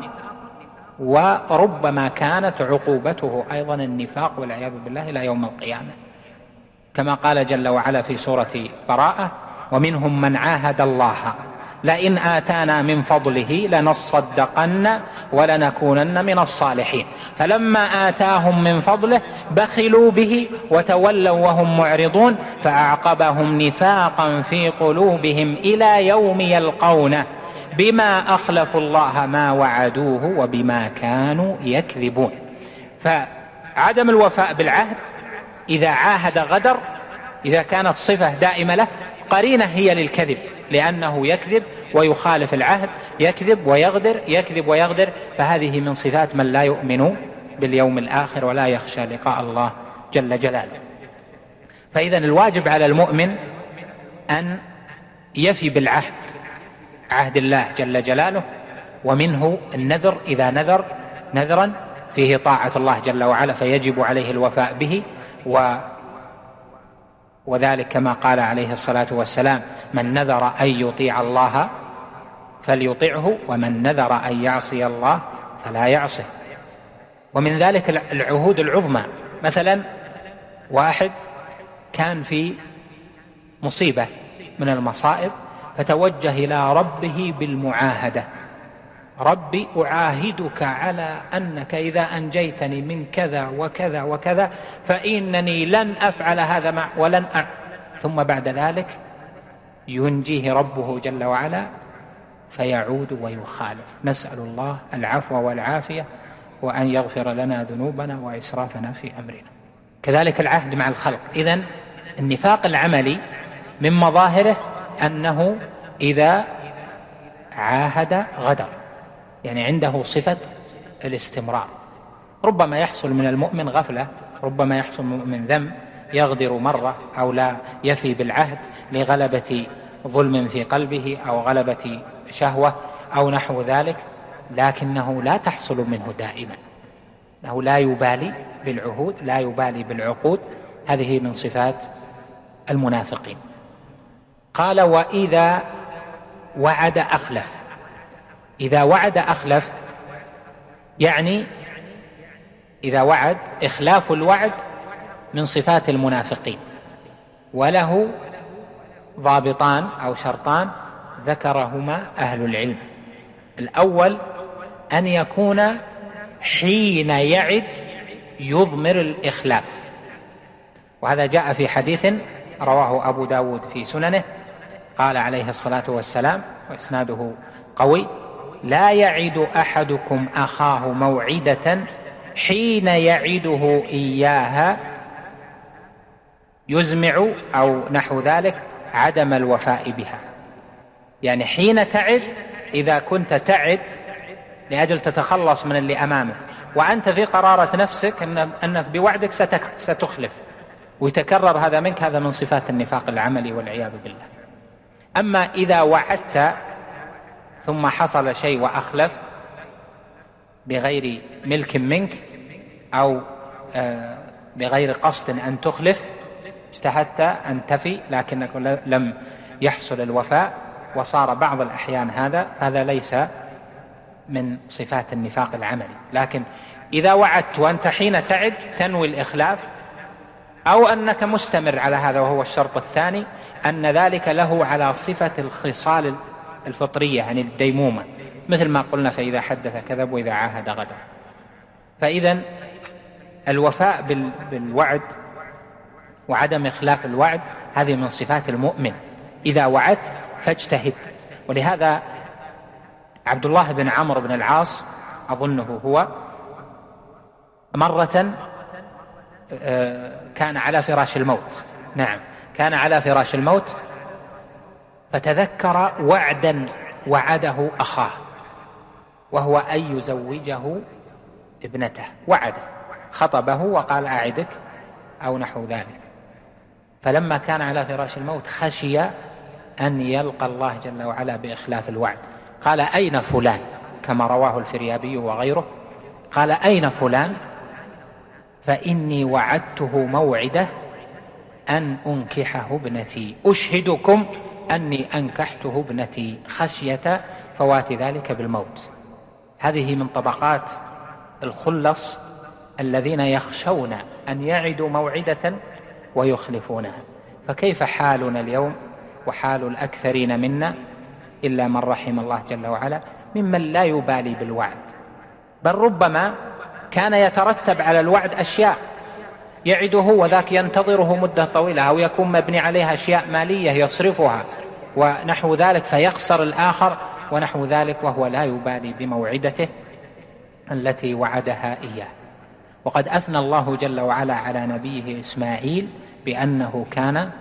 وربما كانت عقوبته أيضا النفاق والعياذ بالله إلى يوم القيامة، كما قال جل وعلا في سورة براءة: ومنهم من عاهد الله لئن آتانا من فضله لنصدقن ولنكونن من الصالحين، فلما آتاهم من فضله بخلوا به وتولوا وهم معرضون فأعقبهم نفاقا في قلوبهم إلى يوم يلقونه بما أخلفوا الله ما وعدوه وبما كانوا يكذبون. فعدم الوفاء بالعهد إذا عاهد غدر، إذا كانت صفة دائمة له، قرينة هي للكذب، لأنه يكذب ويخالف العهد، يكذب ويغدر، يكذب ويغدر، فهذه من صفات من لا يؤمن باليوم الآخر ولا يخشى لقاء الله جل جلاله. فإذا الواجب على المؤمن أن يفي بالعهد، عهد الله جل جلاله، ومنه النذر، إذا نذر نذرا فيه طاعة الله جل وعلا فيجب عليه الوفاء به، و وذلك كما قال عليه الصلاة والسلام: من نذر أن يطيع الله فليطعه، ومن نذر أن يعصي الله فلا يعصه. ومن ذلك العهود العظمى، مثلا واحد كان في مصيبة من المصائب فتوجه إلى ربه بالمعاهدة: ربي أعاهدك على أنك إذا أنجيتني من كذا وكذا وكذا فإنني لن أفعل هذا مع ولن أ... ثم بعد ذلك ينجيه ربه جل وعلا فيعود ويخالف. نسأل الله العفو والعافية وأن يغفر لنا ذنوبنا وإسرافنا في أمرنا. كذلك العهد مع الخلق. إذن النفاق العملي من مظاهره أنه إذا عاهد غدر، يعني عنده صفة الاستمرار. ربما يحصل من المؤمن غفلة، ربما يحصل من المؤمن ذنب، يغدر مرة أو لا يفي بالعهد لغلبة ظلم في قلبه أو غلبة شهوة أو نحو ذلك، لكنه لا تحصل منه دائما، أنه لا يبالي بالعهود، لا يبالي بالعقود. هذه من صفات المنافقين. قال: وإذا وعد أخلف. إذا وعد أخلف يعني إذا وعد، إخلاف الوعد من صفات المنافقين، وله ضابطان أو شرطان ذكرهما أهل العلم. الأول أن يكون حين يعد يضمر الإخلاف، وهذا جاء في حديث رواه أبو داود في سننه، قال عليه الصلاة والسلام وإسناده قوي: لا يعد أحدكم أخاه موعدة حين يعده إياها يزمع أو نحو ذلك عدم الوفاء بها. يعني حين تعد، إذا كنت تعد لأجل تتخلص من اللي أمامك وأنت في قرارة نفسك أنك بوعدك ستخلف ويتكرر هذا منك، هذا من صفات النفاق العملي والعياذ بالله. أما إذا وعدت ثم حصل شيء وأخلف بغير ملك منك أو بغير قصد أن تخلف، اجتهدت أن تفي لكنك لم يحصل الوفاء وصار بعض الأحيان هذا هذا ليس من صفات النفاق العملي. لكن إذا وعدت وأنت حين تعد تنوي الإخلاف، أو أنك مستمر على هذا، وهو الشرط الثاني، أن ذلك له على صفة الخصال الفطرية عن الديمومة، مثل ما قلنا: فإذا حدث كذب وإذا عاهد غدر. فإذا الوفاء بالوعد وعدم إخلاف الوعد هذه من صفات المؤمن. إذا وعدت فاجتهد. ولهذا عبد الله بن عمرو بن العاص أظنه هو مرة كان على فراش الموت، نعم كان على فراش الموت، فتذكر وعدا وعده أخاه، وهو أن يزوجه ابنته. وعد، خطبه وقال: أعدك أو نحو ذلك. فلما كان على فراش الموت خشي أن يلقى الله جل وعلا بإخلاف الوعد، قال: أين فلان؟ كما رواه الفريابي وغيره، قال: أين فلان؟ فإني وعدته موعده أن أنكحه ابنتي، أشهدكم أني أنكحته ابنتي خشية فوات ذلك بالموت. هذه من طبقات الخلص الذين يخشون أن يعدوا موعدة ويخلفونها. فكيف حالنا اليوم وحال الأكثرين منا إلا من رحم الله جل وعلا ممن لا يبالي بالوعد، بل ربما كان يترتب على الوعد أشياء يعده وذاك ينتظره مدة طويلة، أو يكون مبني عليها أشياء مالية يصرفها ونحو ذلك فيخسر الآخر ونحو ذلك، وهو لا يبالي بموعدته التي وعدها إياه. وقد أثنى الله جل وعلا على نبيه إسماعيل بأنه كان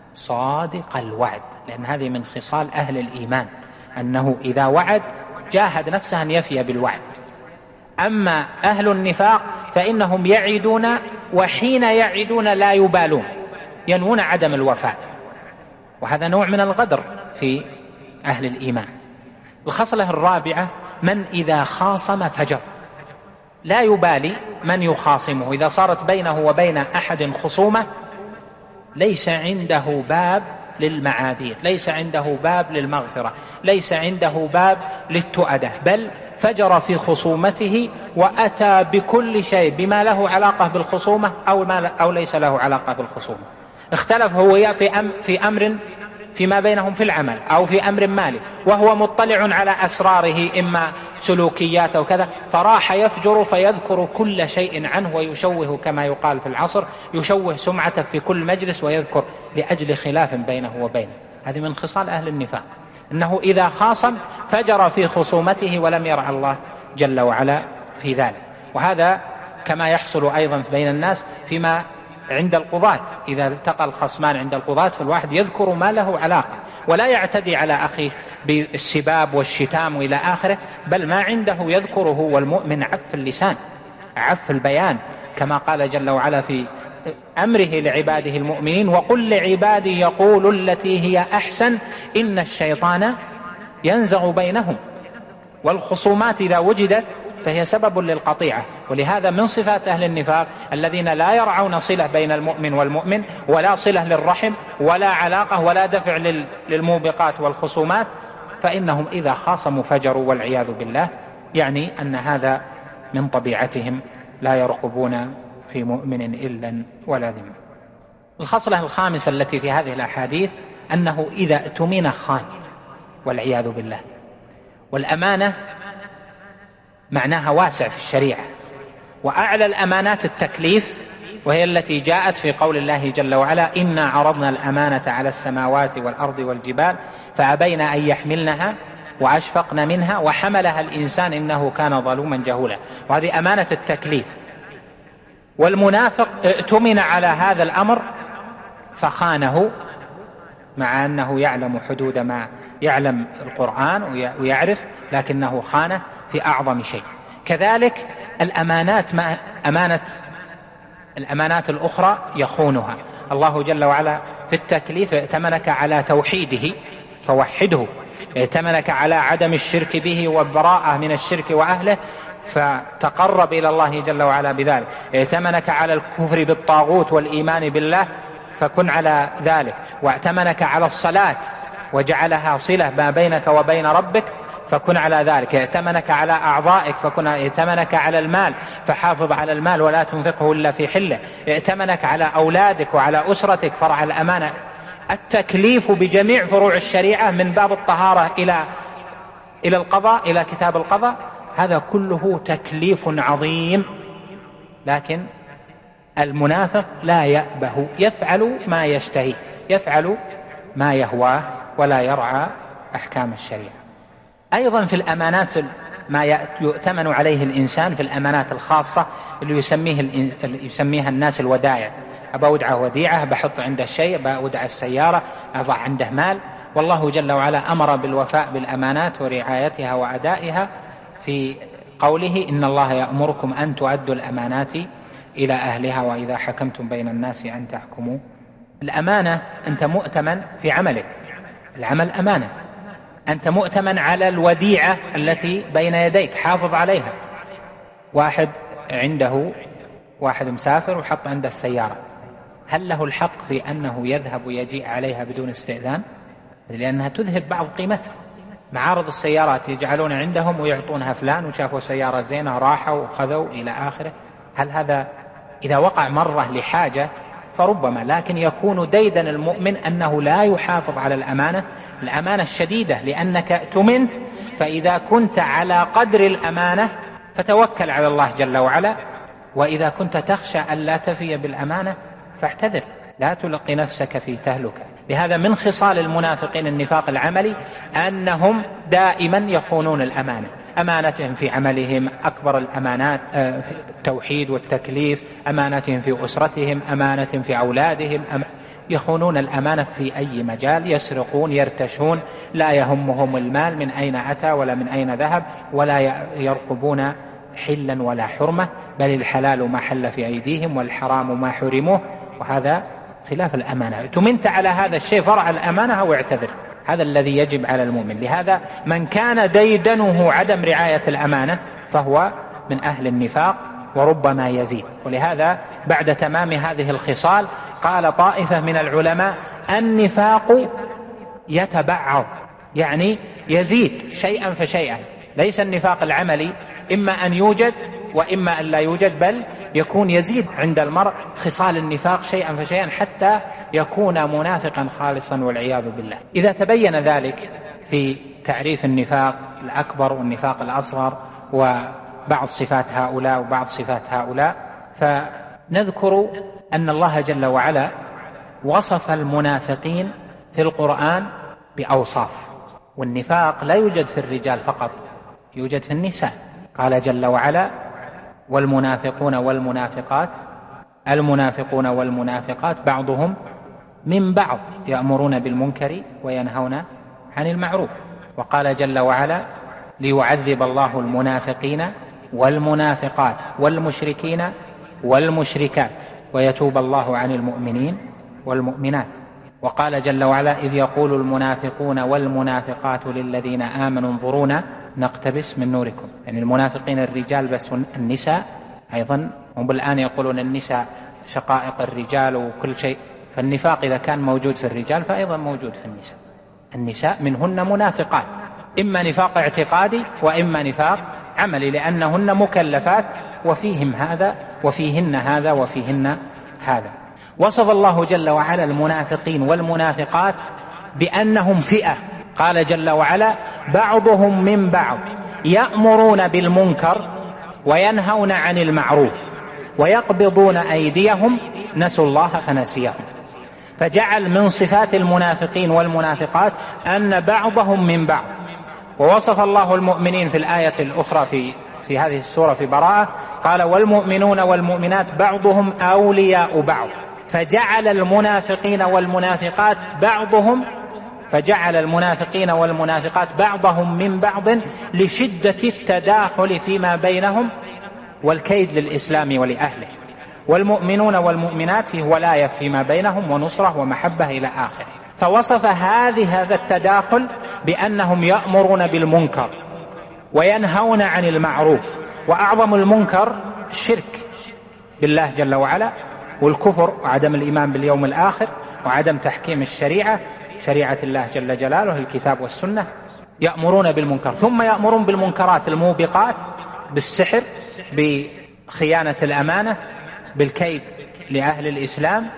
صادق الوعد، لأن هذه من خصال أهل الإيمان أنه إذا وعد جاهد نفسه أن يفي بالوعد. أما أهل النفاق فإنهم يعدون، وحين يعدون لا يبالون، ينوون عدم الوفاء، وهذا نوع من الغدر في أهل الإيمان. الخصلة الرابعة من إذا خاصم فجر، لا يبالي من يخاصمه. إذا صارت بينه وبين أحد خصومة ليس عنده باب للمعاذير، ليس عنده باب للمغفرة، ليس عنده باب للتؤدة، بل فجر في خصومته وأتى بكل شيء بما له علاقة بالخصومة أو, ما أو ليس له علاقة بالخصومة. اختلف هو في, أم في أمر فيما بينهم في العمل أو في أمر مالي، وهو مطلع على أسراره إما سلوكيات أو كذا، فراح يفجر فيذكر كل شيء عنه ويشوه كما يقال في العصر، يشوه سمعته في كل مجلس ويذكر لأجل خلاف بينه وبينه. هذه من خصال أهل النفاق، أنه إذا خاصم فجر في خصومته ولم يرعى الله جل وعلا في ذلك. وهذا كما يحصل أيضا بين الناس فيما عند القضاة، إذا التقى الخصمان عند القضاة فالواحد يذكر ما له علاقة ولا يعتدي على أخيه بالسباب والشتام وإلى آخره، بل ما عنده يذكره. والمؤمن عف اللسان، عف البيان، كما قال جل وعلا في أمره لعباده المؤمنين: وقل لعبادي يقولوا التي هي أحسن إن الشيطان ينزغ بينهم. والخصومات إذا وجدت فهي سبب للقطيعة. ولهذا من صفات أهل النفاق الذين لا يرعون صلة بين المؤمن والمؤمن، ولا صلة للرحم، ولا علاقة ولا دفع للموبقات والخصومات، فإنهم إذا خاصموا فجروا والعياذ بالله. يعني أن هذا من طبيعتهم، لا يرقبون في مؤمن إلا ولا ذمة. الخصلة الخامسة التي في هذه الأحاديث أنه إذا اؤتمن خان والعياذ بالله. والأمانة معناها واسع في الشريعة، وأعلى الأمانات التكليف، وهي التي جاءت في قول الله جل وعلا: إنا عرضنا الأمانة على السماوات والأرض والجبال فأبين أن يحملنها وأشفقن منها وحملها الإنسان إنه كان ظلوما جهولا. وهذه أمانة التكليف. والمنافق ائتمن على هذا الأمر فخانه، مع أنه يعلم حدود ما يعلم القرآن ويعرف، لكنه خانه في أعظم شيء. كذلك الأمانات، ما أمانة الأمانات الأخرى يخونها. الله جل وعلا في التكليف ائتمنك على توحيده فوحده، ائتمنك على عدم الشرك به والبراءة من الشرك وأهله فتقرب إلى الله جل وعلا بذلك، ائتمنك على الكفر بالطاغوت والإيمان بالله فكن على ذلك، وائتمنك على الصلاة وجعلها صلة ما بينك وبين ربك فكن على ذلك، ائتمنك على أعضائك فكن، ائتمنك على المال فحافظ على المال ولا تنفقه إلا في حله، ائتمنك على أولادك وعلى أسرتك فرع الأمانة. التكليف بجميع فروع الشريعة من باب الطهارة إلى إلى القضاء، إلى كتاب القضاء، هذا كله تكليف عظيم. لكن المنافق لا يأبه، يفعل ما يشتهي، يفعل ما يهواه ولا يرعى أحكام الشريعة. أيضا في الأمانات ما يؤتمن عليه الإنسان، في الأمانات الخاصة اللي يسميه اللي يسميها الناس الودائع. أبودع وديعة، بحط عنده شيء، بودع السيارة، أضع عنده مال. والله جل وعلا أمر بالوفاء بالأمانات ورعايتها وأدائها في قوله: إن الله يأمركم أن تؤدوا الأمانات إلى أهلها وإذا حكمتم بين الناس أن تحكموا. الأمانة أنت مؤتمن في عملك، العمل أمانة، أنت مؤتمن على الوديعة التي بين يديك، حافظ عليها. واحد عنده واحد مسافر وحط عنده السيارة، هل له الحق في أنه يذهب ويجيء عليها بدون استئذان؟ لأنها تذهب بعض قيمتها. معارض السيارات يجعلون عندهم ويعطونها فلان، وشافوا سيارة زينة راحوا وخذوا إلى آخره. هل هذا إذا وقع مرة لحاجة فربما، لكن يكون ديدن المؤمن أنه لا يحافظ على الأمانة الأمانة الشديدة، لأنك تمنت، فإذا كنت على قدر الأمانة فتوكل على الله جل وعلا، وإذا كنت تخشى أن لا تفي بالأمانة فاعتذر، لا تلقي نفسك في تهلكة. لهذا من خصال المنافقين النفاق العملي أنهم دائما يخونون الأمانة، أمانتهم في عملهم أكبر الأمانات في التوحيد والتكليف، أمانتهم في أسرتهم، أمانتهم في أولادهم، يخونون الأمانة في أي مجال، يسرقون يرتشون، لا يهمهم المال من أين أتى ولا من أين ذهب، ولا يرقبون حلا ولا حرمة، بل الحلال ما حل في أيديهم والحرام ما حرموه، وهذا خلاف الأمانة. تمنت على هذا الشيء فرع الأمانة أو اعتذر، هذا الذي يجب على المؤمن. لهذا من كان ديدنه عدم رعاية الأمانة فهو من أهل النفاق وربما يزيد. ولهذا بعد تمام هذه الخصال قال طائفة من العلماء النفاق يتبعض، يعني يزيد شيئا فشيئا، ليس النفاق العملي إما أن يوجد وإما أن لا يوجد، بل يكون يزيد عند المرء خصال النفاق شيئا فشيئا حتى يكون منافقا خالصا والعياذ بالله. إذا تبين ذلك في تعريف النفاق الأكبر والنفاق الأصغر وبعض صفات هؤلاء وبعض صفات هؤلاء، فنذكر أن الله جل وعلا وصف المنافقين في القرآن بأوصاف، والنفاق لا يوجد في الرجال فقط، يوجد في النساء. قال جل وعلا والمنافقون والمنافقات المنافقون والمنافقات بعضهم من بعض يأمرون بالمنكر وينهون عن المعروف. وقال جل وعلا ليعذب الله المنافقين والمنافقات والمشركين والمشركات ويتوب الله عن المؤمنين والمؤمنات. وقال جل وعلا إذ يقول المنافقون والمنافقات للذين آمنوا انظرونا نقتبس من نوركم، يعني المنافقين الرجال بس، النساء أيضا هم الآن يقولون النساء شقائق الرجال وكل شيء، فالنفاق إذا كان موجود في الرجال فأيضا موجود في النساء. النساء منهن منافقات، إما نفاق اعتقادي وإما نفاق عملي، لأنهن مكلفات وفيهم هذا وفيهن هذا وفيهن هذا. وصف الله جل وعلا المنافقين والمنافقات بأنهم فئة، قال جل وعلا بعضهم من بعض يأمرون بالمنكر وينهون عن المعروف ويقبضون أيديهم نسوا الله فنسيهم. فجعل من صفات المنافقين والمنافقات أن بعضهم من بعض. ووصف الله المؤمنين في الآية الأخرى في, في هذه السورة في براءة قال والمؤمنون والمؤمنات بعضهم أولياء بعض، فجعل المنافقين والمنافقات بعضهم فجعل المنافقين والمنافقات بعضهم من بعض لشدة التداخل فيما بينهم والكيد للإسلام ولأهله. والمؤمنون والمؤمنات فيه ولاية فيما بينهم ونصرة ومحبة إلى آخره. فوصف هذه هذا التداخل بأنهم يأمرون بالمنكر وينهون عن المعروف، وأعظم المنكر الشرك بالله جل وعلا والكفر وعدم الإيمان باليوم الآخر وعدم تحكيم الشريعة شريعة الله جل جلاله الكتاب والسنة. يأمرون بالمنكر ثم يأمرون بالمنكرات الموبقات، بالسحر، بخيانة الأمانة، بالكيد لأهل الإسلام،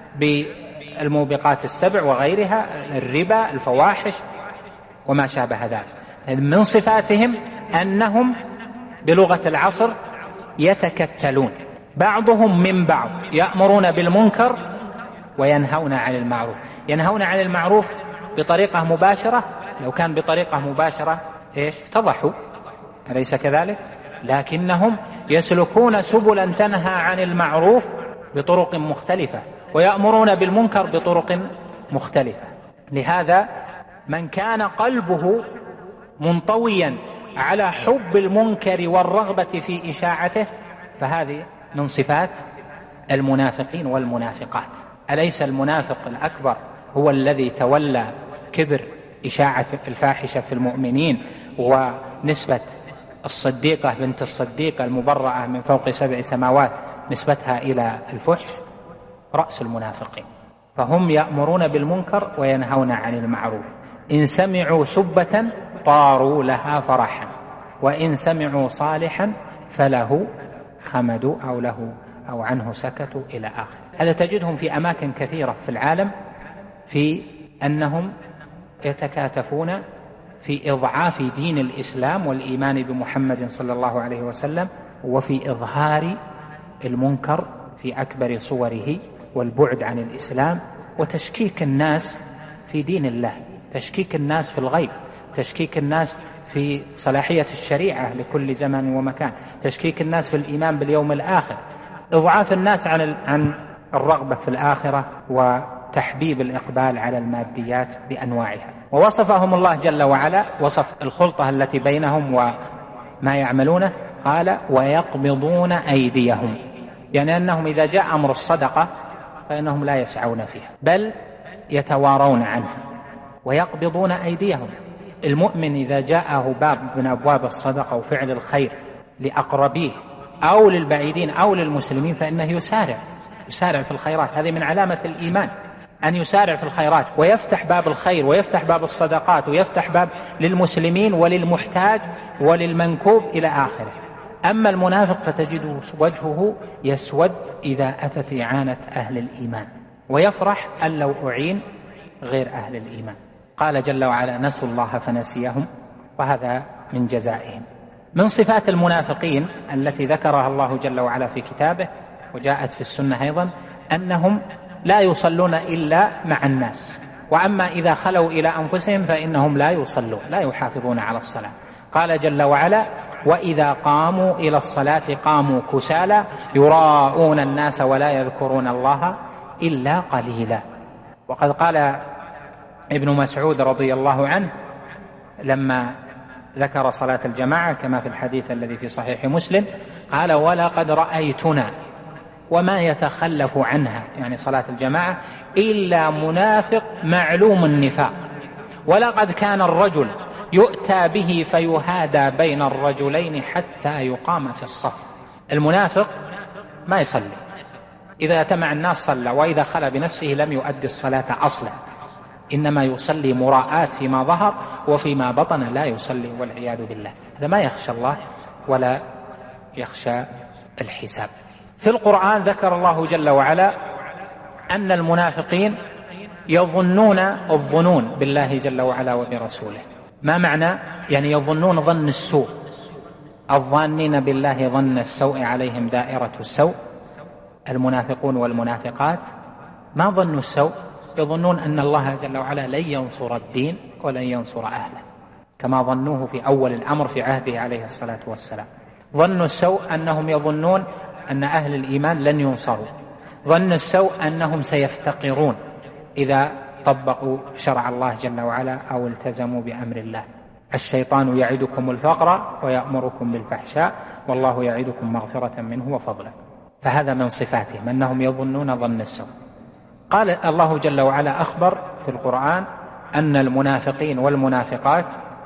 بالموبقات السبع وغيرها، الربا، الفواحش وما شابه ذلك. من صفاتهم أنهم بلغة العصر يتكتلون، بعضهم من بعض يأمرون بالمنكر وينهون عن المعروف. ينهون عن المعروف بطريقة مباشرة، لو كان بطريقة مباشرة إيش اتضحوا، أليس كذلك؟ لكنهم يسلكون سبلا تنهى عن المعروف بطرق مختلفة، ويأمرون بالمنكر بطرق مختلفة. لهذا من كان قلبه منطويا على حب المنكر والرغبة في إشاعته فهذه من صفات المنافقين والمنافقات. أليس المنافق الأكبر هو الذي تولى كبر إشاعة الفاحشة في المؤمنين ونسبة الصديقة بنت الصديقة المبرأة من فوق سبع سماوات نسبتها إلى الفحش؟ رأس المنافقين. فهم يأمرون بالمنكر وينهون عن المعروف. إن سمعوا سبة طاروا لها فرحا، وإن سمعوا صالحا فله خمدوا أو له أو عنه سكتوا إلى آخر. هذا تجدهم في أماكن كثيرة في العالم في أنهم يتكاتفون في إضعاف دين الإسلام والإيمان بمحمد صلى الله عليه وسلم، وفي إظهار المنكر في أكبر صوره والبعد عن الإسلام، وتشكيك الناس في دين الله، تشكيك الناس في الغيب، تشكيك الناس في صلاحية الشريعة لكل زمان ومكان، تشكيك الناس في الإيمان باليوم الآخر، إضعاف الناس عن عن الرغبة في الآخرة، وتحبيب الإقبال على الماديات بأنواعها. ووصفهم الله جل وعلا وصف الخلطة التي بينهم وما يعملونه، قال ويقبضون أيديهم، يعني أنهم إذا جاء أمر الصدقة فإنهم لا يسعون فيها بل يتوارون عنها، ويقبضون أيديهم. المؤمن إذا جاءه باب من أبواب الصدقة وفعل الخير لأقربيه أو للبعيدين أو للمسلمين فإنه يسارع يسارع في الخيرات. هذه من علامة الإيمان، أن يسارع في الخيرات ويفتح باب الخير ويفتح باب الصدقات ويفتح باب للمسلمين وللمحتاج وللمنكوب إلى آخره. أما المنافق فتجد وجهه يسود إذا أتت إعانة أهل الإيمان، ويفرح أن لو أعين غير أهل الإيمان. قال جل وعلا نسوا الله فنسيهم، وهذا من جزائهم. من صفات المنافقين التي ذكرها الله جل وعلا في كتابه وجاءت في السنة أيضا أنهم لا يصلون إلا مع الناس، وأما إذا خلوا إلى أنفسهم فإنهم لا يصلون، لا يحافظون على الصلاة. قال جل وعلا وإذا قاموا إلى الصلاة قاموا كسالى يراءون الناس ولا يذكرون الله إلا قليلا. وقد قال ابن مسعود رضي الله عنه لما ذكر صلاة الجماعة كما في الحديث الذي في صحيح مسلم، قال ولقد رأيتنا وما يتخلف عنها، يعني صلاة الجماعة، إلا منافق معلوم النفاق، ولقد كان الرجل يؤتى به فيهادى بين الرجلين حتى يقام في الصف. المنافق ما يصلي، إذا اجتمع الناس صلى، وإذا خلى بنفسه لم يؤدي الصلاة أصلا، إنما يصلي مراءات فيما ظهر، وفيما بطن لا يصلي والعياذ بالله. هذا ما يخشى الله ولا يخشى الحساب. في القرآن ذكر الله جل وعلا أن المنافقين يظنون الظنون بالله جل وعلا وبرسوله. ما معنى؟ يعني يظنون ظن السوء، الظانين بالله ظن السوء عليهم دائرة السوء. المنافقون والمنافقات ما ظنوا السوء، يظنون أن الله جل وعلا لن ينصر الدين ولن ينصر أهله، كما ظنوه في أول الأمر في عهده عليه الصلاة والسلام. ظنوا السوء أنهم يظنون أن أهل الإيمان لن ينصروا، ظن السوء أنهم سيفتقرون إذا طبقوا شرع الله جل وعلا أو التزموا بأمر الله. الشيطان يعدكم الفقر ويأمركم بالفحشاء والله يعدكم مغفرة منه وفضلا. فهذا من صفاتهم أنهم يظنون ظن السوء. قال الله جل وعلا أخبر في القرآن أن المنافقين والمنافقات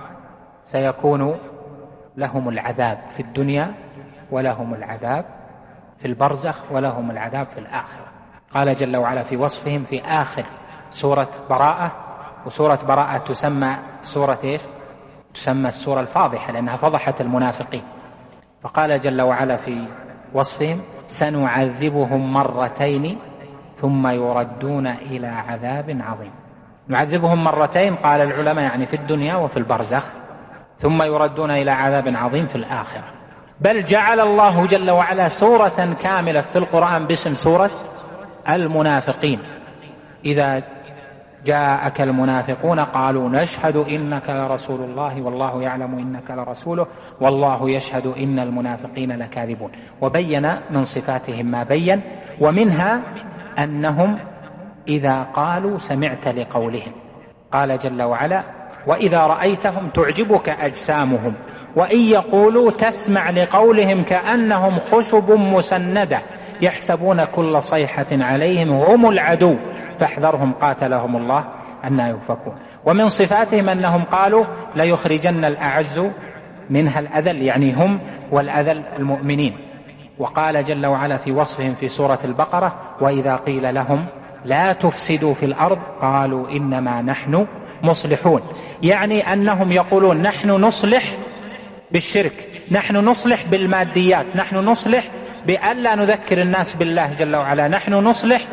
سيكون لهم العذاب في الدنيا ولهم العذاب في البرزخ ولهم العذاب في الآخرة. قال جل وعلا في وصفهم في آخر سورة براءة، وسورة براءة تسمى سورة إيش؟ تسمى السورة الفاضحة لأنها فضحت المنافقين. فقال جل وعلا في وصفهم سنعذبهم مرتين ثم يردون إلى عذاب عظيم. نعذبهم مرتين قال العلماء يعني في الدنيا وفي البرزخ، ثم يردون إلى عذاب عظيم في الآخرة. بل جعل الله جل وعلا سورة كاملة في القرآن باسم سورة المنافقين. إذا جاءك المنافقون قالوا نشهد إنك لرسول الله والله يعلم إنك لرسوله والله يشهد إن المنافقين لكاذبون. وبين من صفاتهم ما بين، ومنها أنهم إذا قالوا سمعت لقولهم. قال جل وعلا وإذا رأيتهم تعجبك أجسامهم وإن يقولوا تسمع لقولهم كأنهم خشب مسندة يحسبون كل صيحة عليهم هم العدو فاحذرهم قاتلهم الله أنى يؤفكون. ومن صفاتهم أنهم قالوا ليخرجن الأعز منها الأذل، يعني هم والأذل المؤمنين. وقال جل وعلا في وصفهم في سورة البقرة وإذا قيل لهم لا تفسدوا في الأرض قالوا إنما نحن مصلحون، يعني أنهم يقولون نحن نصلح بالشرك، نحن نصلح بالماديات، نحن نصلح بألا نذكر الناس بالله جل وعلا، نحن نصلح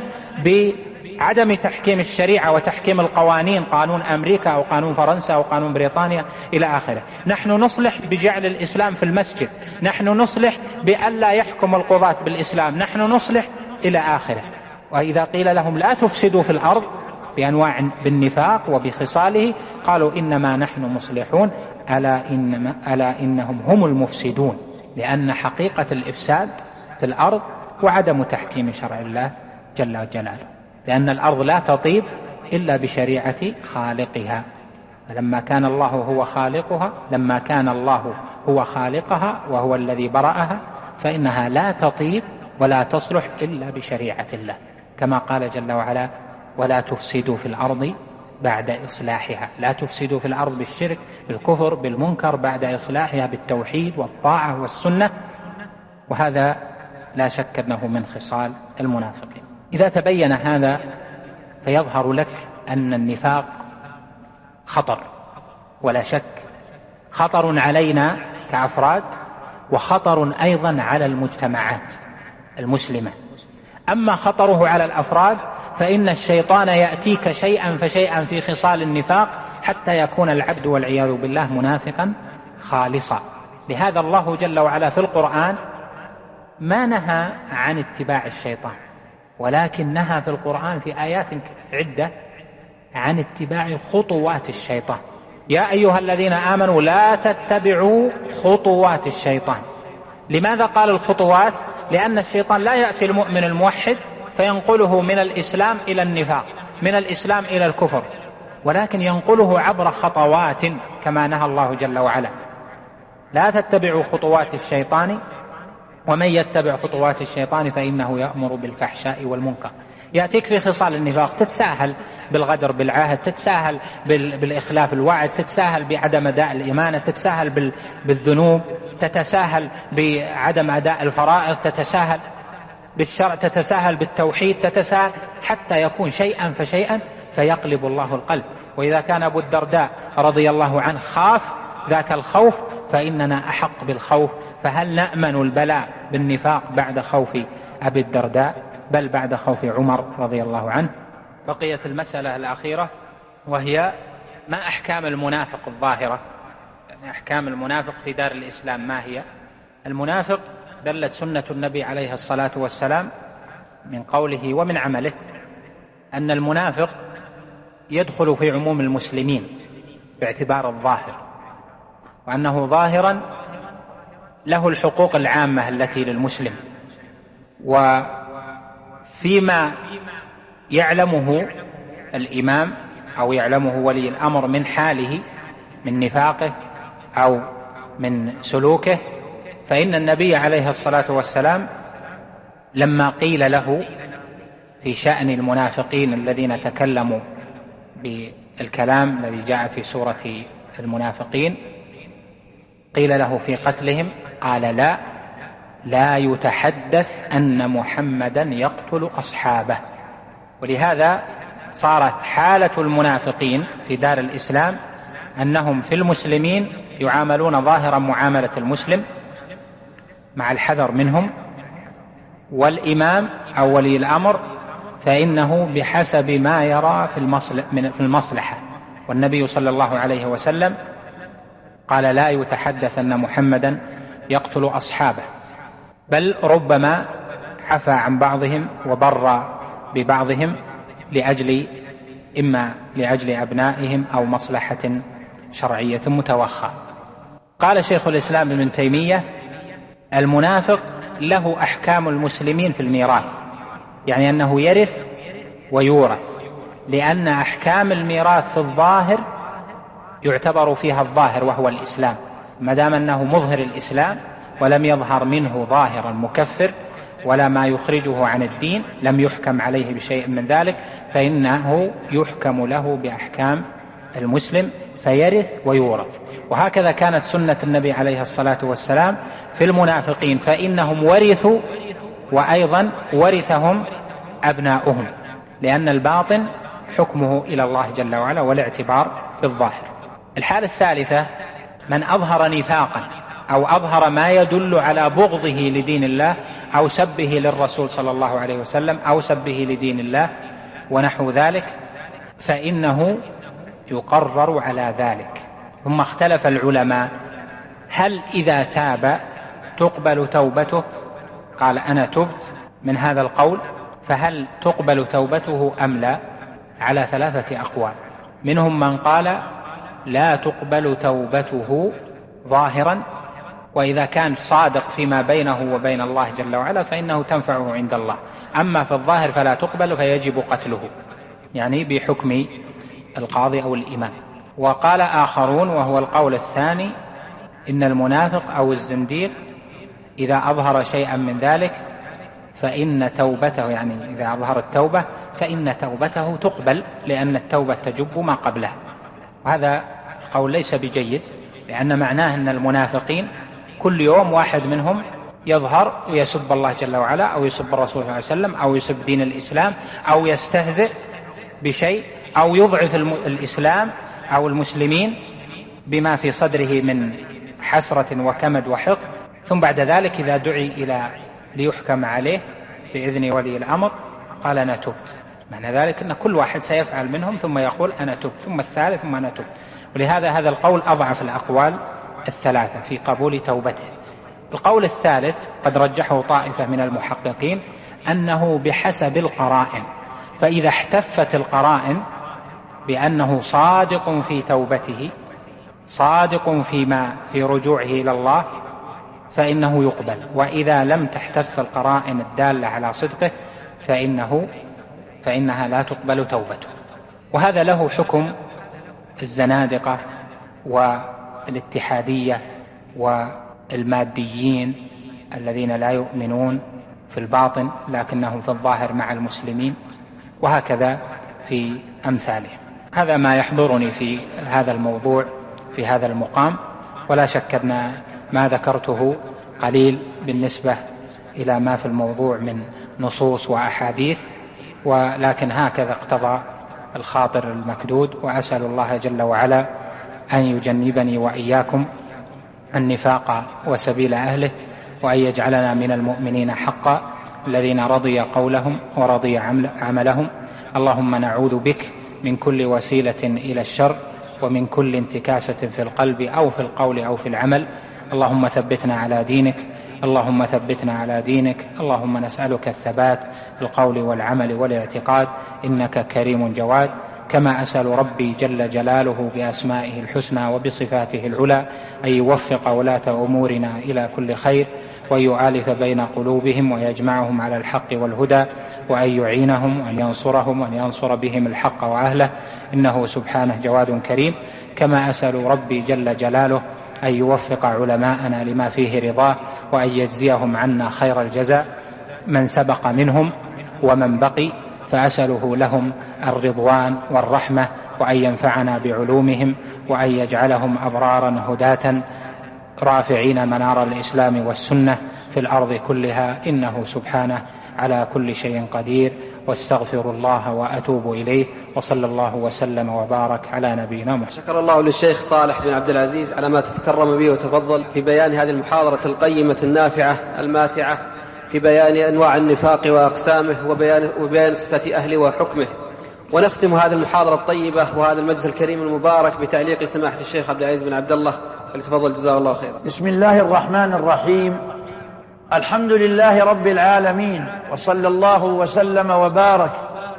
بعدم تحكيم الشريعة وتحكيم القوانين، قانون أمريكا أو قانون فرنسا أو قانون بريطانيا إلى آخره، نحن نصلح بجعل الإسلام في المسجد، نحن نصلح بألا يحكم القضاة بالإسلام، نحن نصلح إلى آخره. وإذا قيل لهم لا تفسدوا في الأرض بأنواع بالنفاق وبخصاله قالوا إنما نحن مصلحون ألا, إنما ألا إنهم هم المفسدون، لأن حقيقة الإفساد في الأرض وعدم تحكيم شرع الله جل جلاله، لأن الأرض لا تطيب إلا بشريعة خالقها. لما كان الله هو خالقها لما كان الله هو خالقها وهو الذي برأها فإنها لا تطيب ولا تصلح إلا بشريعة الله، كما قال جل وعلا ولا تفسدوا في الأرض بعد إصلاحها، لا تفسدوا في الأرض بالشرك بالكفر بالمنكر بعد إصلاحها بالتوحيد والطاعة والسنة. وهذا لا شك أنه من خصال المنافقين. إذا تبين هذا فيظهر لك أن النفاق خطر، ولا شك خطر علينا كأفراد وخطر أيضا على المجتمعات المسلمة. أما خطره على الأفراد فإن الشيطان يأتيك شيئا فشيئا في خصال النفاق حتى يكون العبد والعياذ بالله منافقا خالصا. لهذا الله جل وعلا في القرآن ما نهى عن اتباع الشيطان، ولكن نهى في القرآن في آيات عدة عن اتباع خطوات الشيطان. يا أيها الذين آمنوا لا تتبعوا خطوات الشيطان. لماذا قال الخطوات؟ لأن الشيطان لا يأتي المؤمن الموحد فينقله من الإسلام إلى النفاق، من الإسلام إلى الكفر، ولكن ينقله عبر خطوات كما نهى الله جل وعلا. لا تتبعوا خطوات الشيطان ومن يتبع خطوات الشيطان فإنه يأمر بالفحشاء والمنكر. يأتيك في خصال النفاق تتساهل بالغدر بالعهد، تتساهل بالإخلاف الوعد، تتساهل بعدم أداء الإمانة، تتساهل بالذنوب، تتساهل بعدم أداء الفرائض، تتساهل بالشرع، تتساهل بالتوحيد، تتساهل حتى يكون شيئا فشيئا فيقلب الله القلب. وإذا كان أبو الدرداء رضي الله عنه خاف ذاك الخوف فإننا أحق بالخوف، فهل نأمن البلاء بالنفاق بعد خوف أبي الدرداء؟ بل بعد خوف عمر رضي الله عنه. بقيت المسألة الأخيرة وهي ما أحكام المنافق الظاهرة، يعني أحكام المنافق في دار الإسلام ما هي؟ المنافق دلت سنة النبي عليه الصلاة والسلام من قوله ومن عمله أن المنافق يدخل في عموم المسلمين باعتبار الظاهر، وأنه ظاهرا له الحقوق العامة التي للمسلم، وفيما يعلمه الإمام أو يعلمه ولي الأمر من حاله من نفاقه أو من سلوكه، فإن النبي عليه الصلاة والسلام لما قيل له في شأن المنافقين الذين تكلموا بالكلام الذي جاء في سورة المنافقين قيل له في قتلهم قال لا لا يتحدث أن محمدا يقتل أصحابه. ولهذا صارت حالة المنافقين في دار الإسلام أنهم في المسلمين يعاملون ظاهرا معاملة المسلم مع الحذر منهم، والإمام أو ولي الأمر فإنه بحسب ما يرى في المصلحة. والنبي صلى الله عليه وسلم قال لا يتحدث أن محمدا يقتل أصحابه، بل ربما عفى عن بعضهم وبر ببعضهم لأجل إما لأجل أبنائهم أو مصلحة شرعية متوخى. قال شيخ الإسلام ابن تيمية المنافق له أحكام المسلمين في الميراث، يعني أنه يرث ويورث، لأن أحكام الميراث في الظاهر يعتبر فيها الظاهر وهو الإسلام، ما دام أنه مظهر الإسلام ولم يظهر منه ظاهرا مكفر ولا ما يخرجه عن الدين لم يحكم عليه بشيء من ذلك، فإنه يحكم له بأحكام المسلم فيرث ويورث. وهكذا كانت سنة النبي عليه الصلاة والسلام في المنافقين، فإنهم ورثوا وأيضا ورثهم أبناؤهم، لأن الباطن حكمه إلى الله جل وعلا والاعتبار بالظاهر. الحالة الثالثة من أظهر نفاقا أو أظهر ما يدل على بغضه لدين الله أو سبه للرسول صلى الله عليه وسلم أو سبه لدين الله ونحو ذلك، فإنه يقرر على ذلك. ثم اختلف العلماء هل إذا تاب تقبل توبته؟ قال أنا تبت من هذا القول، فهل تقبل توبته أم لا؟ على ثلاثة أقوال. منهم من قال لا تقبل توبته ظاهرا، وإذا كان صادق فيما بينه وبين الله جل وعلا فإنه تنفعه عند الله، أما في الظاهر فلا تقبل فيجب قتله، يعني بحكم القاضي أو الإمام. وقال آخرون وهو القول الثاني إن المنافق أو الزنديق إذا أظهر شيئا من ذلك فإن توبته، يعني إذا أظهر التوبة فإن توبته تقبل، لأن التوبة تجب ما قبلها. وهذا قول ليس بجيد، لأن معناه أن المنافقين كل يوم واحد منهم يظهر ويسب الله جل وعلا أو يسب الرسول صلى الله عليه وسلم أو يسب دين الإسلام أو يستهزئ بشيء أو يضعف الإسلام أو المسلمين بما في صدره من حسرة وكمد وحقد، ثم بعد ذلك إذا دعي إلى ليحكم عليه بإذن ولي الأمر قال أنا تبت. معنى ذلك أن كل واحد سيفعل منهم ثم يقول أنا تبت، ثم الثالث ثم أنا تبت. ولهذا هذا القول أضعف الأقوال الثلاثة في قبول توبته. القول الثالث قد رجحه طائفة من المحققين أنه بحسب القرائن، فإذا احتفت القرائن بأنه صادق في توبته، صادق فيما في رجوعه إلى الله، فإنه يقبل. وإذا لم تحتف القرائن الدالة على صدقه فإنه فإنها لا تقبل توبته. وهذا له حكم الزنادقة والاتحادية والماديين الذين لا يؤمنون في الباطن لكنهم في الظاهر مع المسلمين، وهكذا في أمثالهم. هذا ما يحضرني في هذا الموضوع في هذا المقام، ولا شك أن ما ذكرته قليل بالنسبة إلى ما في الموضوع من نصوص وأحاديث، ولكن هكذا اقتضى الخاطر المكدود. وأسأل الله جل وعلا أن يجنبني وإياكم النفاق وسبيل أهله، وأن يجعلنا من المؤمنين حقا الذين رضي قولهم ورضي عملهم. اللهم نعوذ بك من كل وسيلة إلى الشر ومن كل انتكاسة في القلب أو في القول أو في العمل. اللهم ثبتنا على دينك، اللهم ثبتنا على دينك. اللهم نسألك الثبات في القول والعمل والاعتقاد، إنك كريم جواد. كما أسأل ربي جل جلاله بأسمائه الحسنى وبصفاته العلى أن يوفق ولاة أمورنا إلى كل خير، وأن يؤلف بين قلوبهم ويجمعهم على الحق والهدى، وأن يعينهم وأن ينصرهم وأن ينصر بهم الحق وأهله، إنه سبحانه جواد كريم. كما أسأل ربي جل جلاله أن يوفق علماءنا لما فيه رضاه، وأن يجزيهم عنا خير الجزاء من سبق منهم ومن بقي، فأسأله لهم الرضوان والرحمة، وأن ينفعنا بعلومهم، وأن يجعلهم أبرارا هداة رافعين منار الإسلام والسنة في الأرض كلها، إنه سبحانه على كل شيء قدير. واستغفر الله وأتوب إليه، وصلى الله وسلم وبارك على نبينا محمد. شكر الله للشيخ صالح بن عبد العزيز على ما تكرم به وتفضل في بيان هذه المحاضرة القيمة النافعة الماتعة في بيان أنواع النفاق وأقسامه وبيان, وبيان صفة أهله وحكمه. ونختم هذه المحاضرة الطيبة وهذا المجلس الكريم المبارك بتعليق سماحة الشيخ عبد العزيز بن عبد الله، فليتفضل جزاه الله خيرا. بسم الله الرحمن الرحيم. الحمد لله رب العالمين، وصلى الله وسلم وبارك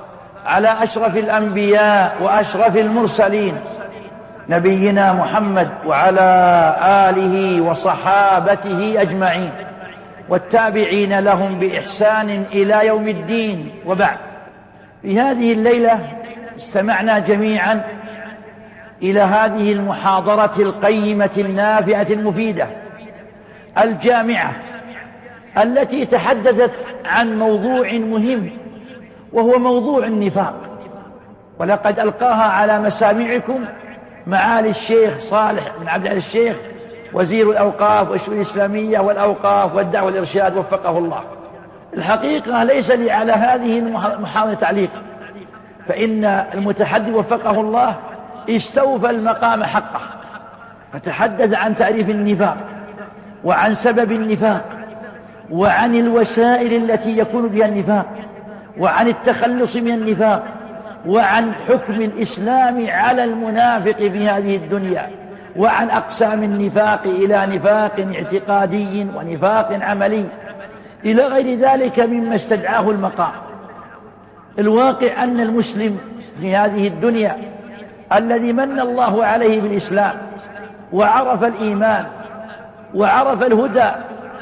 على أشرف الأنبياء وأشرف المرسلين نبينا محمد وعلى آله وصحابته أجمعين والتابعين لهم بإحسان إلى يوم الدين. وبعد، في هذه الليلة استمعنا جميعا إلى هذه المحاضرة القيمة النافعة المفيدة الجامعة التي تحدثت عن موضوع مهم، وهو موضوع النفاق. ولقد ألقاها على مسامعكم معالي الشيخ صالح بن عبد العزيز الشيخ وزير الأوقاف والشؤون الإسلامية والأوقاف والدعوة والإرشاد وفقه الله. الحقيقة ليس لي على هذه المحاضرة تعليق، فإن المتحدث وفقه الله استوفى المقام حقه، فتحدث عن تعريف النفاق وعن سبب النفاق وعن الوسائل التي يكون بها النفاق وعن التخلص من النفاق وعن حكم الإسلام على المنافق في هذه الدنيا وعن أقسام النفاق إلى نفاق اعتقادي ونفاق عملي إلى غير ذلك مما استدعاه المقام. الواقع أن المسلم في هذه الدنيا الذي من الله عليه بالإسلام وعرف الإيمان وعرف الهدى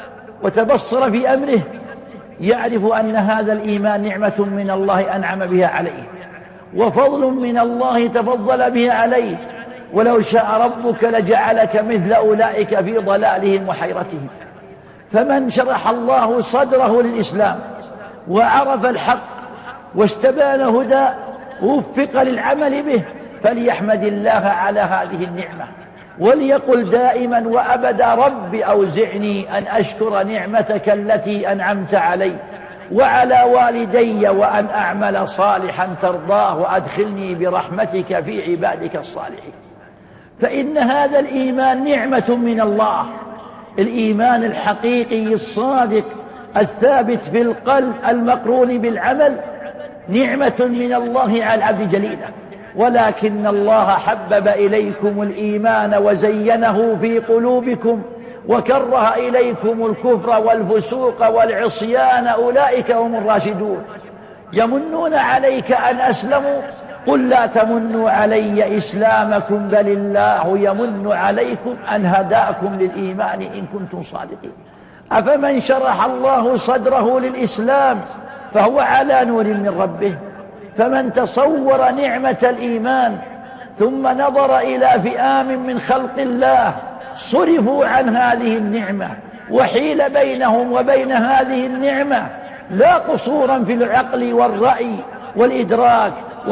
وتبصر في أمره يعرف أن هذا الإيمان نعمة من الله أنعم بها عليه وفضل من الله تفضل به عليه، ولو شاء ربك لجعلك مثل أولئك في ضلالهم وحيرتهم. فمن شرح الله صدره للإسلام وعرف الحق واستبان هدى ووفق للعمل به فليحمد الله على هذه النعمة، وليقل دائما وأبدا رب أوزعني أن أشكر نعمتك التي أنعمت علي وعلى والدي وأن أعمل صالحا ترضاه وأدخلني برحمتك في عبادك الصالحين. فإن هذا الإيمان نعمة من الله، الإيمان الحقيقي الصادق الثابت في القلب المقرون بالعمل نعمة من الله على العبد جليلة. ولكن الله حبب إليكم الإيمان وزينه في قلوبكم وكره إليكم الكفر والفسوق والعصيان أولئك هم الراشدون. يمنون عليك أن أسلموا قل لا تمنوا علي إسلامكم بل الله يمن عليكم أن هداكم للإيمان إن كنتم صادقين. أفمن شرح الله صدره للإسلام فهو على نور من ربه، فمن تصور نعمة الإيمان ثم نظر إلى فئام من خلق الله صرفوا عن هذه النعمة وحيل بينهم وبين هذه النعمة لا قصورا في العقل والرأي والإدراك،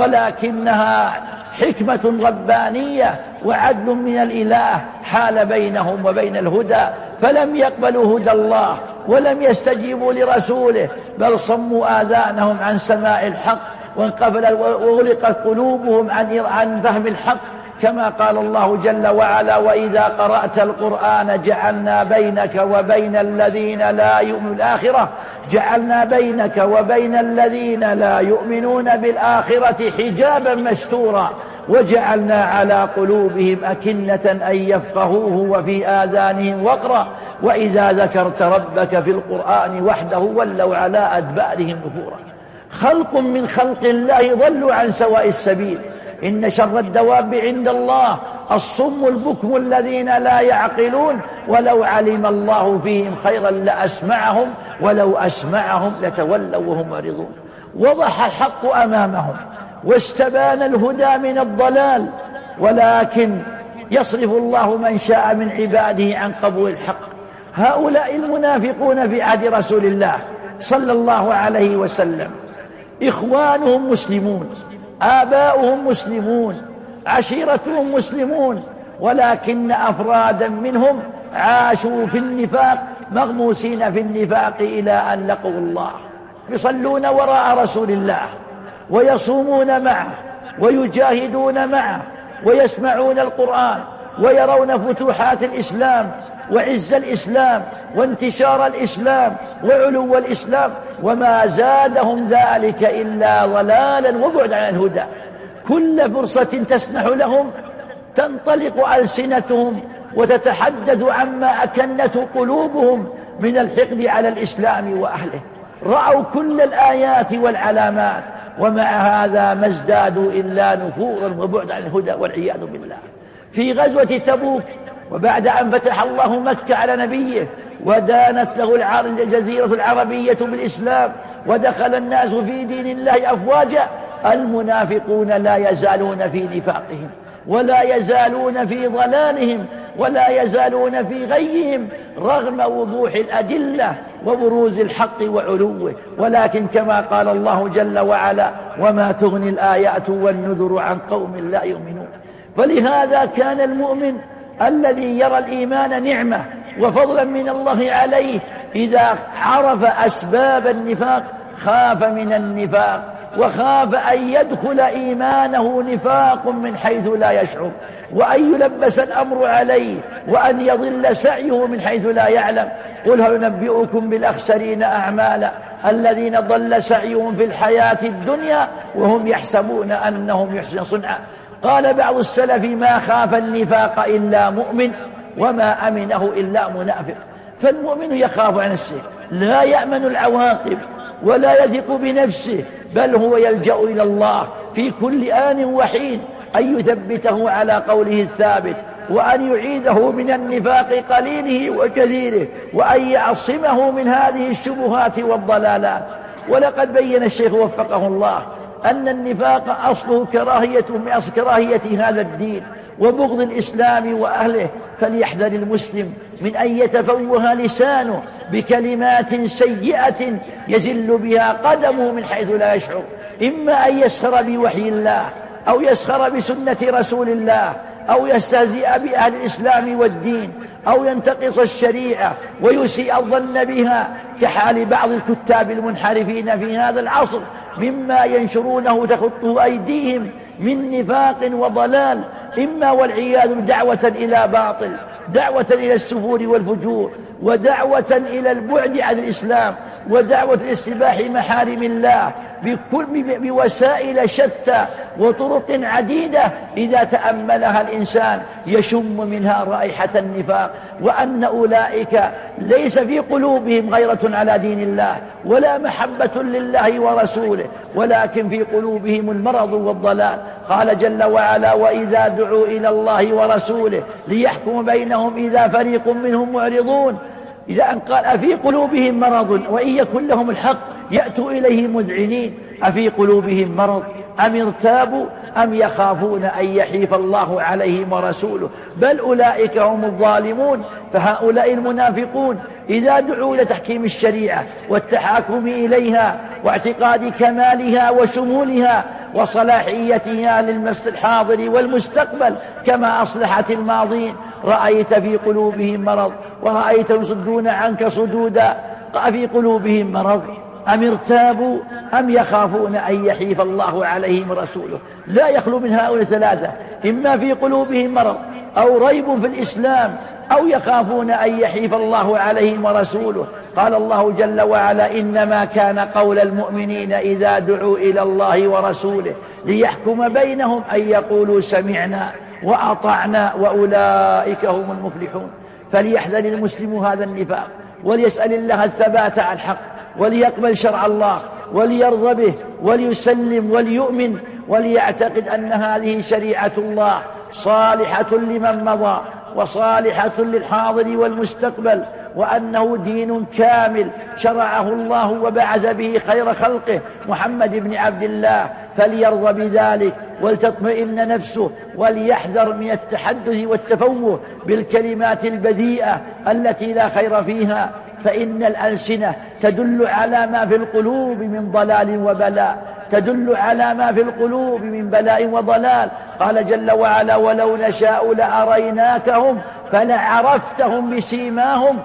ولكنها حكمة ربانية وعدل من الإله حال بينهم وبين الهدى، فلم يقبلوا هدى الله ولم يستجيبوا لرسوله بل صموا آذانهم عن سماع الحق وغلقت قلوبهم عن عن فهم الحق، كما قال الله جل وعلا وإذا قرأت القرآن جعلنا بينك وبين الذين لا يؤمنون بالآخرة جعلنا بينك وبين الذين لا يؤمنون بالآخرة حجابا مستورا وجعلنا على قلوبهم أكنة أن يفقهوه وفي آذانهم وقرا وإذا ذكرت ربك في القرآن وحده ولوا على أدبارهم نفورا. خلق من خلق الله ضلوا عن سواء السبيل. إن شر الدواب عند الله الصم البكم الذين لا يعقلون ولو علم الله فيهم خيرا لأسمعهم ولو أسمعهم لتولوا وهم معرضون. وضح الحق أمامهم واستبان الهدى من الضلال، ولكن يصرف الله من شاء من عباده عن قبول الحق. هؤلاء المنافقون في عهد رسول الله صلى الله عليه وسلم إخوانهم مسلمون، آباؤهم مسلمون، عشيرتهم مسلمون، ولكن أفرادا منهم عاشوا في النفاق مغموسين في النفاق إلى أن لقوا الله. يصلون وراء رسول الله ويصومون معه ويجاهدون معه ويسمعون القرآن ويرون فتوحات الإسلام وعز الإسلام وانتشار الإسلام وعلو الإسلام، وما زادهم ذلك إلا ضلالا وبعدا عن الهدى. كل فرصة تسنح لهم تنطلق ألسنتهم وتتحدث عما أكنته قلوبهم من الحقد على الإسلام وأهله. رأوا كل الآيات والعلامات ومع هذا ما ازدادوا إلا نفورا وبعدا عن الهدى والعياذ بالله. في غزوة تبوك وبعد أن فتح الله مكة على نبيه ودانت له الجزيرة العربية بالإسلام ودخل الناس في دين الله أفواجا، المنافقون لا يزالون في نفاقهم ولا يزالون في ضلالهم ولا يزالون في غيهم رغم وضوح الأدلة وبروز الحق وعلوه. ولكن كما قال الله جل وعلا وما تغني الآيات والنذر عن قوم لا يؤمنون. فلهذا كان المؤمن الذي يرى الإيمان نعمة وفضلا من الله عليه إذا عرف أسباب النفاق خاف من النفاق وخاف أن يدخل إيمانه نفاق من حيث لا يشعر، وأن يلبس الأمر عليه، وأن يضل سعيه من حيث لا يعلم. قل هل ننبئكم بالأخسرين أعمالا الذين ضل سعيهم في الحياة الدنيا وهم يحسبون أنهم يحسنون صنعا. قال بعض السلف ما خاف النفاق إلا مؤمن وما أمنه إلا منافق. فالمؤمن يخاف عن نفسه، لا يأمن العواقب ولا يثق بنفسه، بل هو يلجأ إلى الله في كل آن وحين أن يثبته على قوله الثابت، وأن يعيده من النفاق قليله وكثيره، وأن يعصمه من هذه الشبهات والضلالات. ولقد بين الشيخ وفقه الله أن النفاق أصله كراهية من أصل كراهية هذا الدين وبغض الإسلام وأهله. فليحذر المسلم من أن يتفوه لسانه بكلمات سيئة يزل بها قدمه من حيث لا يشعر، إما أن يسخر بوحي الله أو يسخر بسنة رسول الله أو يستهزئ بأهل الإسلام والدين أو ينتقص الشريعة ويسيء الظن بها، كحال بعض الكتاب المنحرفين في هذا العصر مما ينشرونه تخطه أيديهم من نفاق وضلال، إما والعياذ دعوة إلى باطل، دعوة إلى السفور والفجور، ودعوة إلى البعد عن الإسلام، ودعوة لاستباح محارم الله بكل بوسائل شتى وطرق عديدة إذا تأملها الإنسان يشم منها رائحة النفاق، وأن أولئك ليس في قلوبهم غيرة على دين الله ولا محبة لله ورسوله، ولكن في قلوبهم المرض والضلال. قال جل وعلا وإذا دعوا إلى الله ورسوله ليحكم بينهم إذا فريق منهم معرضون. إذا أن قال أفي قلوبهم مرض وإن يكن لهم الحق يأتوا إليه مذعنين، أفي قلوبهم مرض أم ارتابوا أم يخافون أن يحيف الله عليهم ورسوله بل أولئك هم الظالمون. فهؤلاء المنافقون إذا دعوا إلى تحكيم الشريعة والتحاكم إليها واعتقاد كمالها وشمولها وصلاحيتها للمس الحاضر والمستقبل كما أصلحت الماضين، رأيت في قلوبهم مرض ورأيتهم يصدون عنك صدودا. أفي قلوبهم مرض أم ارتابوا أم يخافون أن يحيف الله عليهم ورسوله. لا يخلو من هؤلاء ثلاثة، إما في قلوبهم مرض أو ريب في الإسلام أو يخافون أن يحيف الله عليهم ورسوله. قال الله جل وعلا إنما كان قول المؤمنين إذا دعوا إلى الله ورسوله ليحكم بينهم أن يقولوا سمعنا وأطعنا وأولئك هم المفلحون. فليحذر المسلم هذا النفاق وليسأل الله الثبات على الحق وليقبل شرع الله وليرضى به وليسلم وليؤمن وليعتقد أن هذه شريعة الله صالحة لمن مضى وصالحة للحاضر والمستقبل، وأنه دين كامل شرعه الله وبعث به خير خلقه محمد بن عبد الله. فليرضى بذلك ولتطمئن نفسه وليحذر من التحدث والتفوه بالكلمات البذيئة التي لا خير فيها، فإن الألسنة تدل على ما في القلوب من ضلال وبلاء، تدل على ما في القلوب من بلاء وضلال. قال جل وعلا ولو نشاء لأريناكهم فلعرفتهم بسيماهم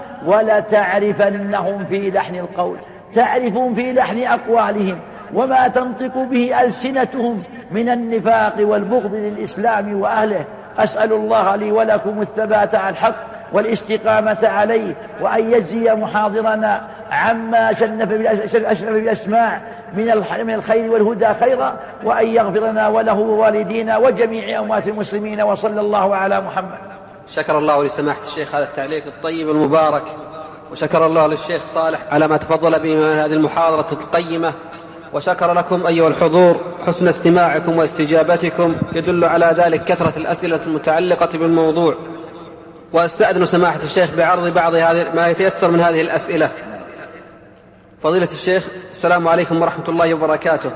ولتعرفنهم في لحن القول. تعرفهم في لحن أقوالهم وما تنطق به ألسنتهم من النفاق والبغض للإسلام وأهله. أسأل الله لي ولكم الثبات على الحق والاستقامة عليه، وأن يجزي محاضرنا عما أشرف بالأسماع من الخير والهدى خيرا، وأن يغفرنا وله ووالدينا وجميع أموات المسلمين، وصلى الله على محمد. شكر الله لسماحة الشيخ هذا التعليق الطيب المبارك، وشكر الله للشيخ صالح على ما تفضل به من هذه المحاضرة القيمة، وشكر لكم أيها الحضور حسن استماعكم واستجابتكم، يدل على ذلك كثرة الأسئلة المتعلقة بالموضوع. وأستأذن سماحة الشيخ بعرض بعض ما يتيسر من هذه الأسئلة. فضيلة الشيخ السلام عليكم ورحمة الله وبركاته.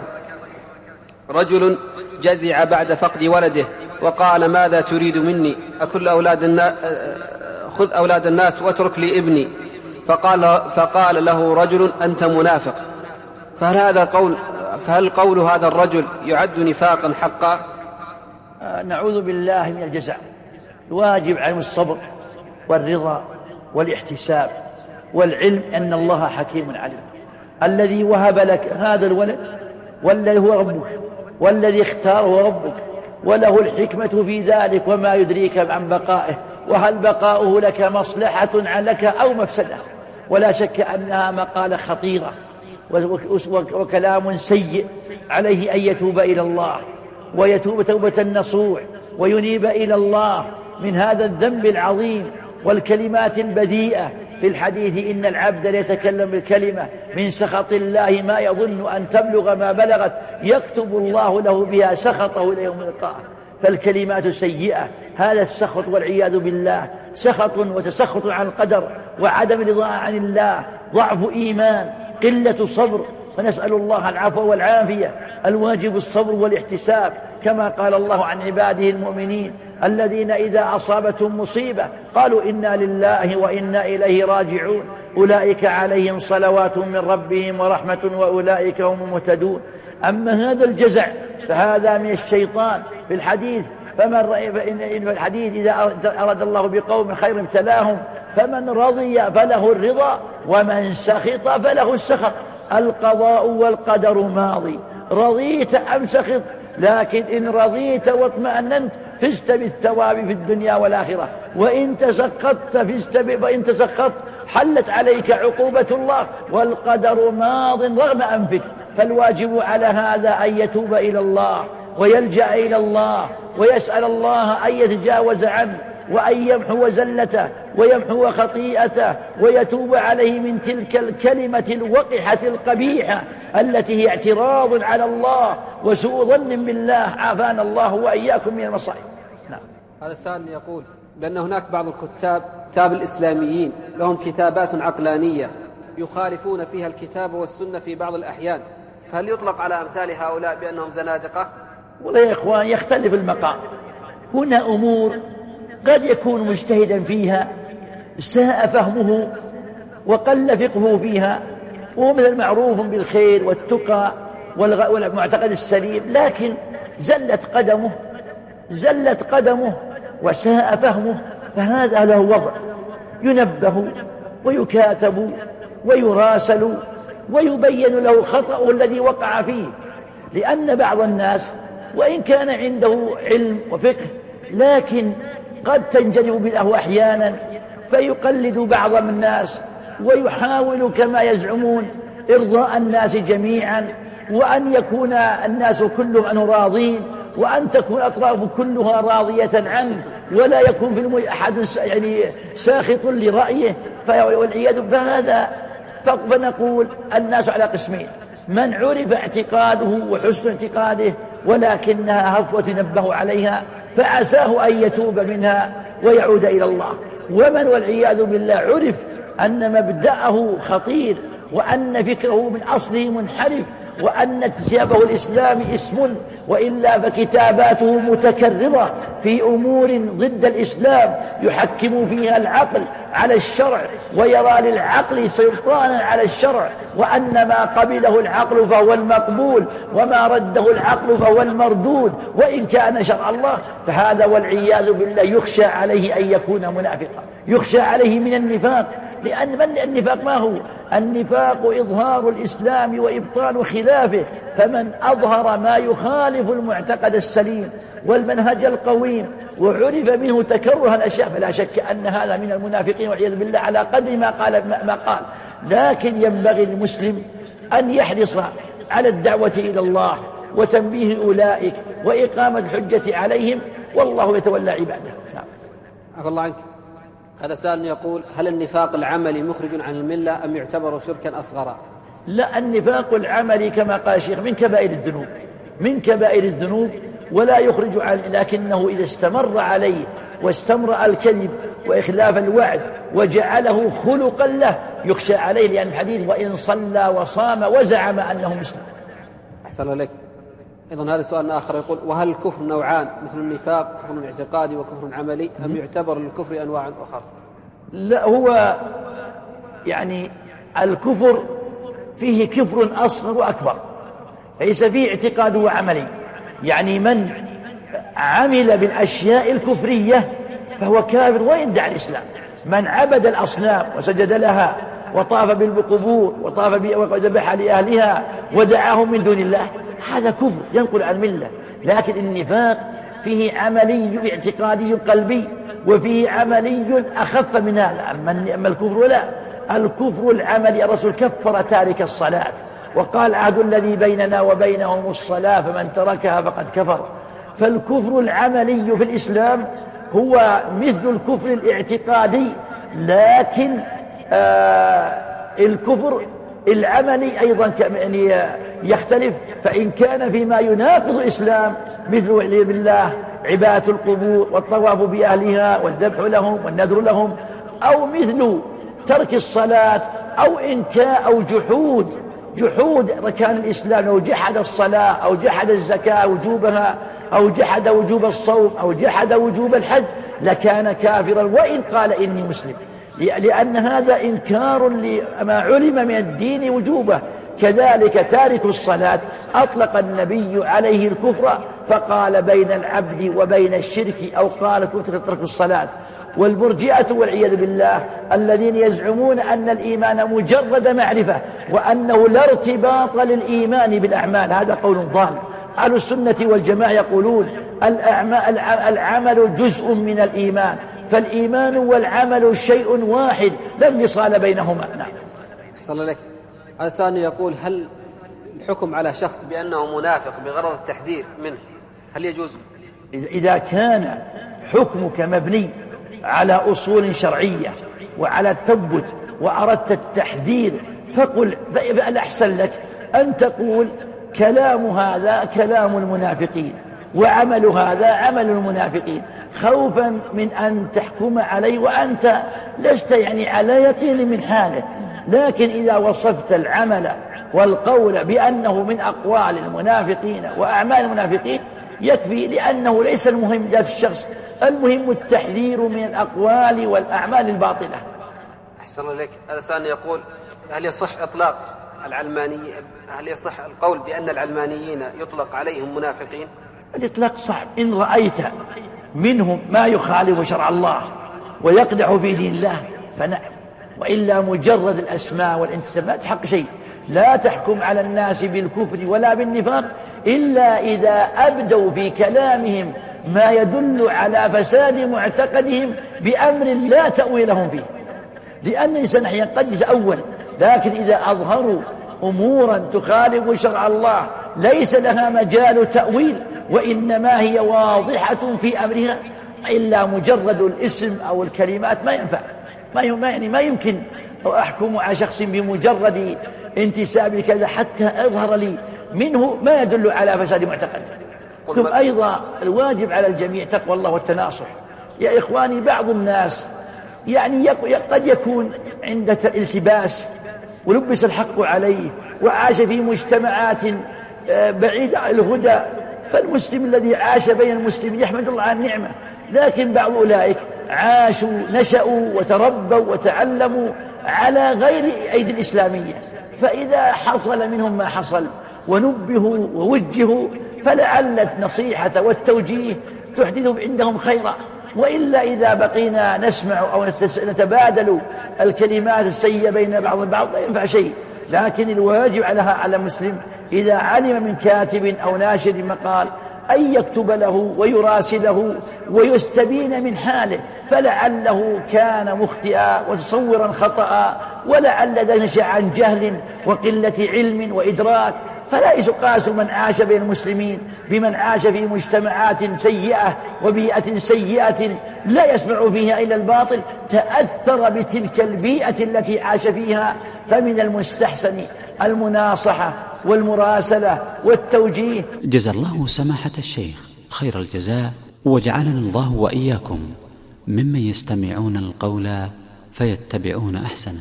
رجل جزع بعد فقد ولده وقال ماذا تريد مني؟ أكل أولاد الناس خذ أولاد الناس واترك لي ابني. فقال, فقال له رجل أنت منافق. فهل هذا قول فهل قول هذا الرجل يعد نفاقا حقا؟ نعوذ بالله من الجزع. الواجب علم الصبر والرضا والاحتساب والعلم أن الله حكيم عليم. الذي وهب لك هذا الولد والذي هو ربك والذي اختاره ربك وله الحكمة في ذلك وما يدريك عن بقائه وهل بقاؤه لك مصلحة لك أو مفسدة. ولا شك أنها مقالة خطيرة وكلام سيء، عليه أن يتوب إلى الله ويتوب توبة نصوح وينيب إلى الله من هذا الذنب العظيم والكلمات البذيئة. في الحديث إن العبد ليتكلم بالكلمة من سخط الله ما يظن أن تبلغ ما بلغت يكتب الله له بها سخطه إلى يوم القيامة. فالكلمات سيئة، هذا السخط والعياذ بالله سخط وتسخط عن القدر وعدم رضا عن الله، ضعف إيمان، قلة صبر، ونسأل الله العفو والعافية. الواجب الصبر والاحتساب كما قال الله عن عباده المؤمنين الذين إذا أصابتهم مصيبة قالوا إنا لله وإنا إليه راجعون أولئك عليهم صلوات من ربهم ورحمة وأولئك هم المهتدون. أما هذا الجزع فهذا من الشيطان. في الحديث فمن في الحديث إذا أراد الله بقوم خير ابتلاهم فمن رضي فله الرضا ومن سخط فله السخط. القضاء والقدر ماضي، رضيت أم سخط، لكن إن رضيت واطمأننت فزت بالثواب في الدنيا والآخرة، وإن تسخطت فزت وإن تسخطت حلت عليك عقوبة الله، والقدر ماض رغم أنفك. فالواجب على هذا أن يتوب إلى الله ويلجأ إلى الله ويسأل الله أن يتجاوز عنه وأن يمحو زلته ويمحو خطيئته ويتوب عليه من تلك الكلمة الوقحة القبيحة التي هي اعتراض على الله وسوء ظن بالله، عافانا الله وإياكم من المصائب. نعم. هذا السائل يقول بأن هناك بعض الكتاب كتاب الإسلاميين لهم كتابات عقلانية يخالفون فيها الكتاب والسنة في بعض الأحيان، فهل يطلق على أمثال هؤلاء بأنهم زنادقة؟ والله يا إخوان يختلف المقام. هنا أمور قد يكون مجتهدا فيها ساء فهمه وقل فقهه فيها، وهو مثل معروف بالخير والتقى والمعتقد السليم، لكن زلت قدمه زلت قدمه وساء فهمه، فهذا له وضع ينبه ويكاتب ويراسل ويبين له خطأه الذي وقع فيه. لأن بعض الناس وإن كان عنده علم وفقه لكن قد تنجذب بالأهواء أحيانا فيقلد بعض الناس ويحاول كما يزعمون إرضاء الناس جميعا، وأن يكون الناس كلهم عنه راضين، وأن تكون أطراف كلها راضية عنه، ولا يكون في المجتمع أحد يعني ساخط لرأيه، والعياذ بهذا. فنقول الناس على قسمين: من عرف اعتقاده وحسن اعتقاده ولكنها هفوة تنبه عليها فعساه أن يتوب منها ويعود إلى الله، ومن والعياذ بالله عرف أن مبدأه خطير وأن فكره من أصله منحرف وأن اكتسابه الإسلام اسم، وإلا فكتاباته متكررة في أمور ضد الإسلام يحكم فيها العقل على الشرع ويرى للعقل سلطانا على الشرع، وأن ما قبله العقل فهو المقبول وما رده العقل فهو المردود وإن كان شرع الله. فهذا والعياذ بالله يخشى عليه أن يكون منافقا، يخشى عليه من النفاق. لأن من النفاق ما هو؟ النفاق إظهار الإسلام وإبطال خلافه، فمن أظهر ما يخالف المعتقد السليم والمنهج القويم وعرف منه تكره الأشياء فلا شك أن هذا من المنافقين والعياذ بالله على قدر ما قال ما قال. لكن ينبغي للمسلم أن يحرص على الدعوة إلى الله وتنبيه أولئك وإقامة الحجة عليهم، والله يتولى عباده. نعم. عفى الله عنك. هذا سائل يقول: هل النفاق العملي مخرج عن الملة أم يعتبر شركا أصغر؟ لا، النفاق العملي كما قال الشيخ من كبائر الذنوب، من كبائر الذنوب ولا يخرج عن، لكنه إذا استمر عليه واستمر الكذب وإخلاف الوعد وجعله خلقا له يخشى عليه، لأن الحديث: وإن صلى وصام وزعم أنه مسلم. أحسن لك. أيضا هذا سؤال آخر يقول: وهل الكفر نوعان مثل النفاق كفر اعتقادي وكفر عملي أم يعتبر للكفر أنواع أخرى؟ لا، هو يعني الكفر فيه كفر أصغر وأكبر، ليس فيه اعتقاد وعملي. يعني من عمل بالأشياء الكفرية فهو كافر وإن دعا الإسلام. من عبد الأصنام وسجد لها وطاف بالقبور وطاف وذبح لأهلها ودعاهم من دون الله، هذا كفر ينقل عن الملة. لكن النفاق فيه عملي اعتقادي قلبي وفيه عملي أخف من هذا. أما الكفر ولا الكفر العملي، الرسول كفر تارك الصلاة وقال عهد الذي بيننا وبينهم الصلاة فمن تركها فقد كفر. فالكفر العملي في الإسلام هو مثل الكفر الاعتقادي، لكن آه الكفر العملي أيضا يعني يختلف. فإن كان فيما يناقض الإسلام مثل والعياذ بالله عبادة القبور والطواف بأهلها والذبح لهم والنذر لهم، أو مثل ترك الصلاة أو إنكار أو جحود جحود أركان الإسلام، أو جحد الصلاة أو جحد الزكاة وجوبها أو جحد وجوب الصوم أو جحد وجوب الحج، لكان كافرا وإن قال إني مسلم، لأن هذا إنكار لما علم من الدين وجوبه. كذلك تارك الصلاة أطلق النبي عليه الكفر فقال بين العبد وبين الشرك، أو قال ترك الصلاة. والمرجئة والعياذ بالله الذين يزعمون أن الإيمان مجرد معرفة وأنه لا ارتباط للإيمان بالأعمال، هذا قول ضال. أهل السنة والجماعة يقولون العمل جزء من الإيمان، فالإيمان والعمل شيء واحد لا انفصال بينهما. نعم. أحسن الله لك. هذا سؤال يقول: هل الحكم على شخص بأنه منافق بغرض التحذير منه هل يجوز؟ إذا كان حكمك مبني على أصول شرعية وعلى التثبت وأردت التحذير فقل، فالأحسن لك أن تقول كلام هذا كلام المنافقين وعمل هذا عمل المنافقين، خوفا من أن تحكم عليه وأنت لست يعني على يقين من حاله. لكن إذا وصفت العمل والقول بأنه من أقوال المنافقين وأعمال المنافقين يكفي، لأنه ليس المهم ذات الشخص، المهم التحذير من الأقوال والأعمال الباطلة. أحسن الله إليك. هذا سؤال يقول: هل يصح إطلاق العلماني هل يصح القول بأن العلمانيين يطلق عليهم منافقين؟ الإطلاق صعب. إن رأيت منهم ما يخالف شرع الله ويقدح في دين الله فنعم، وإلا مجرد الأسماء والانتسابات حق شيء. لا تحكم على الناس بالكفر ولا بالنفاق إلا إذا أبدوا في كلامهم ما يدل على فساد معتقدهم بأمر لا تأويلهم فيه، لأن الإنسان أحيانا قد يتأول، لكن إذا أظهروا أمورا تخالف شرع الله ليس لها مجال تأويل وإنما هي واضحة في أمرها، إلا مجرد الاسم أو الكلمات ما ينفع. ما يعني ما يمكن أحكم على شخص بمجرد انتساب كذا حتى أظهر لي منه ما يدل على فساد معتقد. ثم أيضا الواجب على الجميع تقوى الله والتناصح. يا إخواني، بعض الناس يعني قد يكون عند التباس ولبس الحق عليه وعاش في مجتمعات بعيدة عن الهدى، فالمسلم الذي عاش بين المسلمين يحمد الله على النعمة. لكن بعض أولئك عاشوا نشأوا وتربوا وتعلموا على غير أيدي الإسلامية، فإذا حصل منهم ما حصل ونبهوا ووجهوا فلعل النصيحة والتوجيه تحدث عندهم خيرا. وإلا إذا بقينا نسمع أو نتبادل الكلمات السيئة بين بعض البعض لا ينفع شيء. لكن الواجب على المسلم إذا علم من كاتب أو ناشر مقال أن يكتب له ويراسله ويستبين من حاله، فلعله كان مخطئا وتصورا خطأ، ولعل ذلك نشأ عن جهل وقلة علم وإدراك. فلا يقاس من عاش بين المسلمين بمن عاش في مجتمعات سيئة وبيئة سيئة لا يسمع فيها إلا الباطل، تأثر بتلك البيئة التي عاش فيها. فمن المستحسن المناصحة والمراسلة والتوجيه. جزا الله سماحة الشيخ خير الجزاء، وجعلنا الله وإياكم ممن يستمعون القول فيتبعون أحسنه.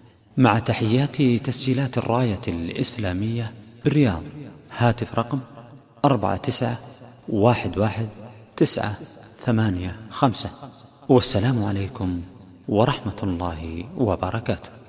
مع تحيات تسجيلات الراية الإسلامية بالرياض، هاتف رقم أربعة تسعة واحد واحد تسعة ثمانية خمسة، والسلام عليكم ورحمة الله وبركاته.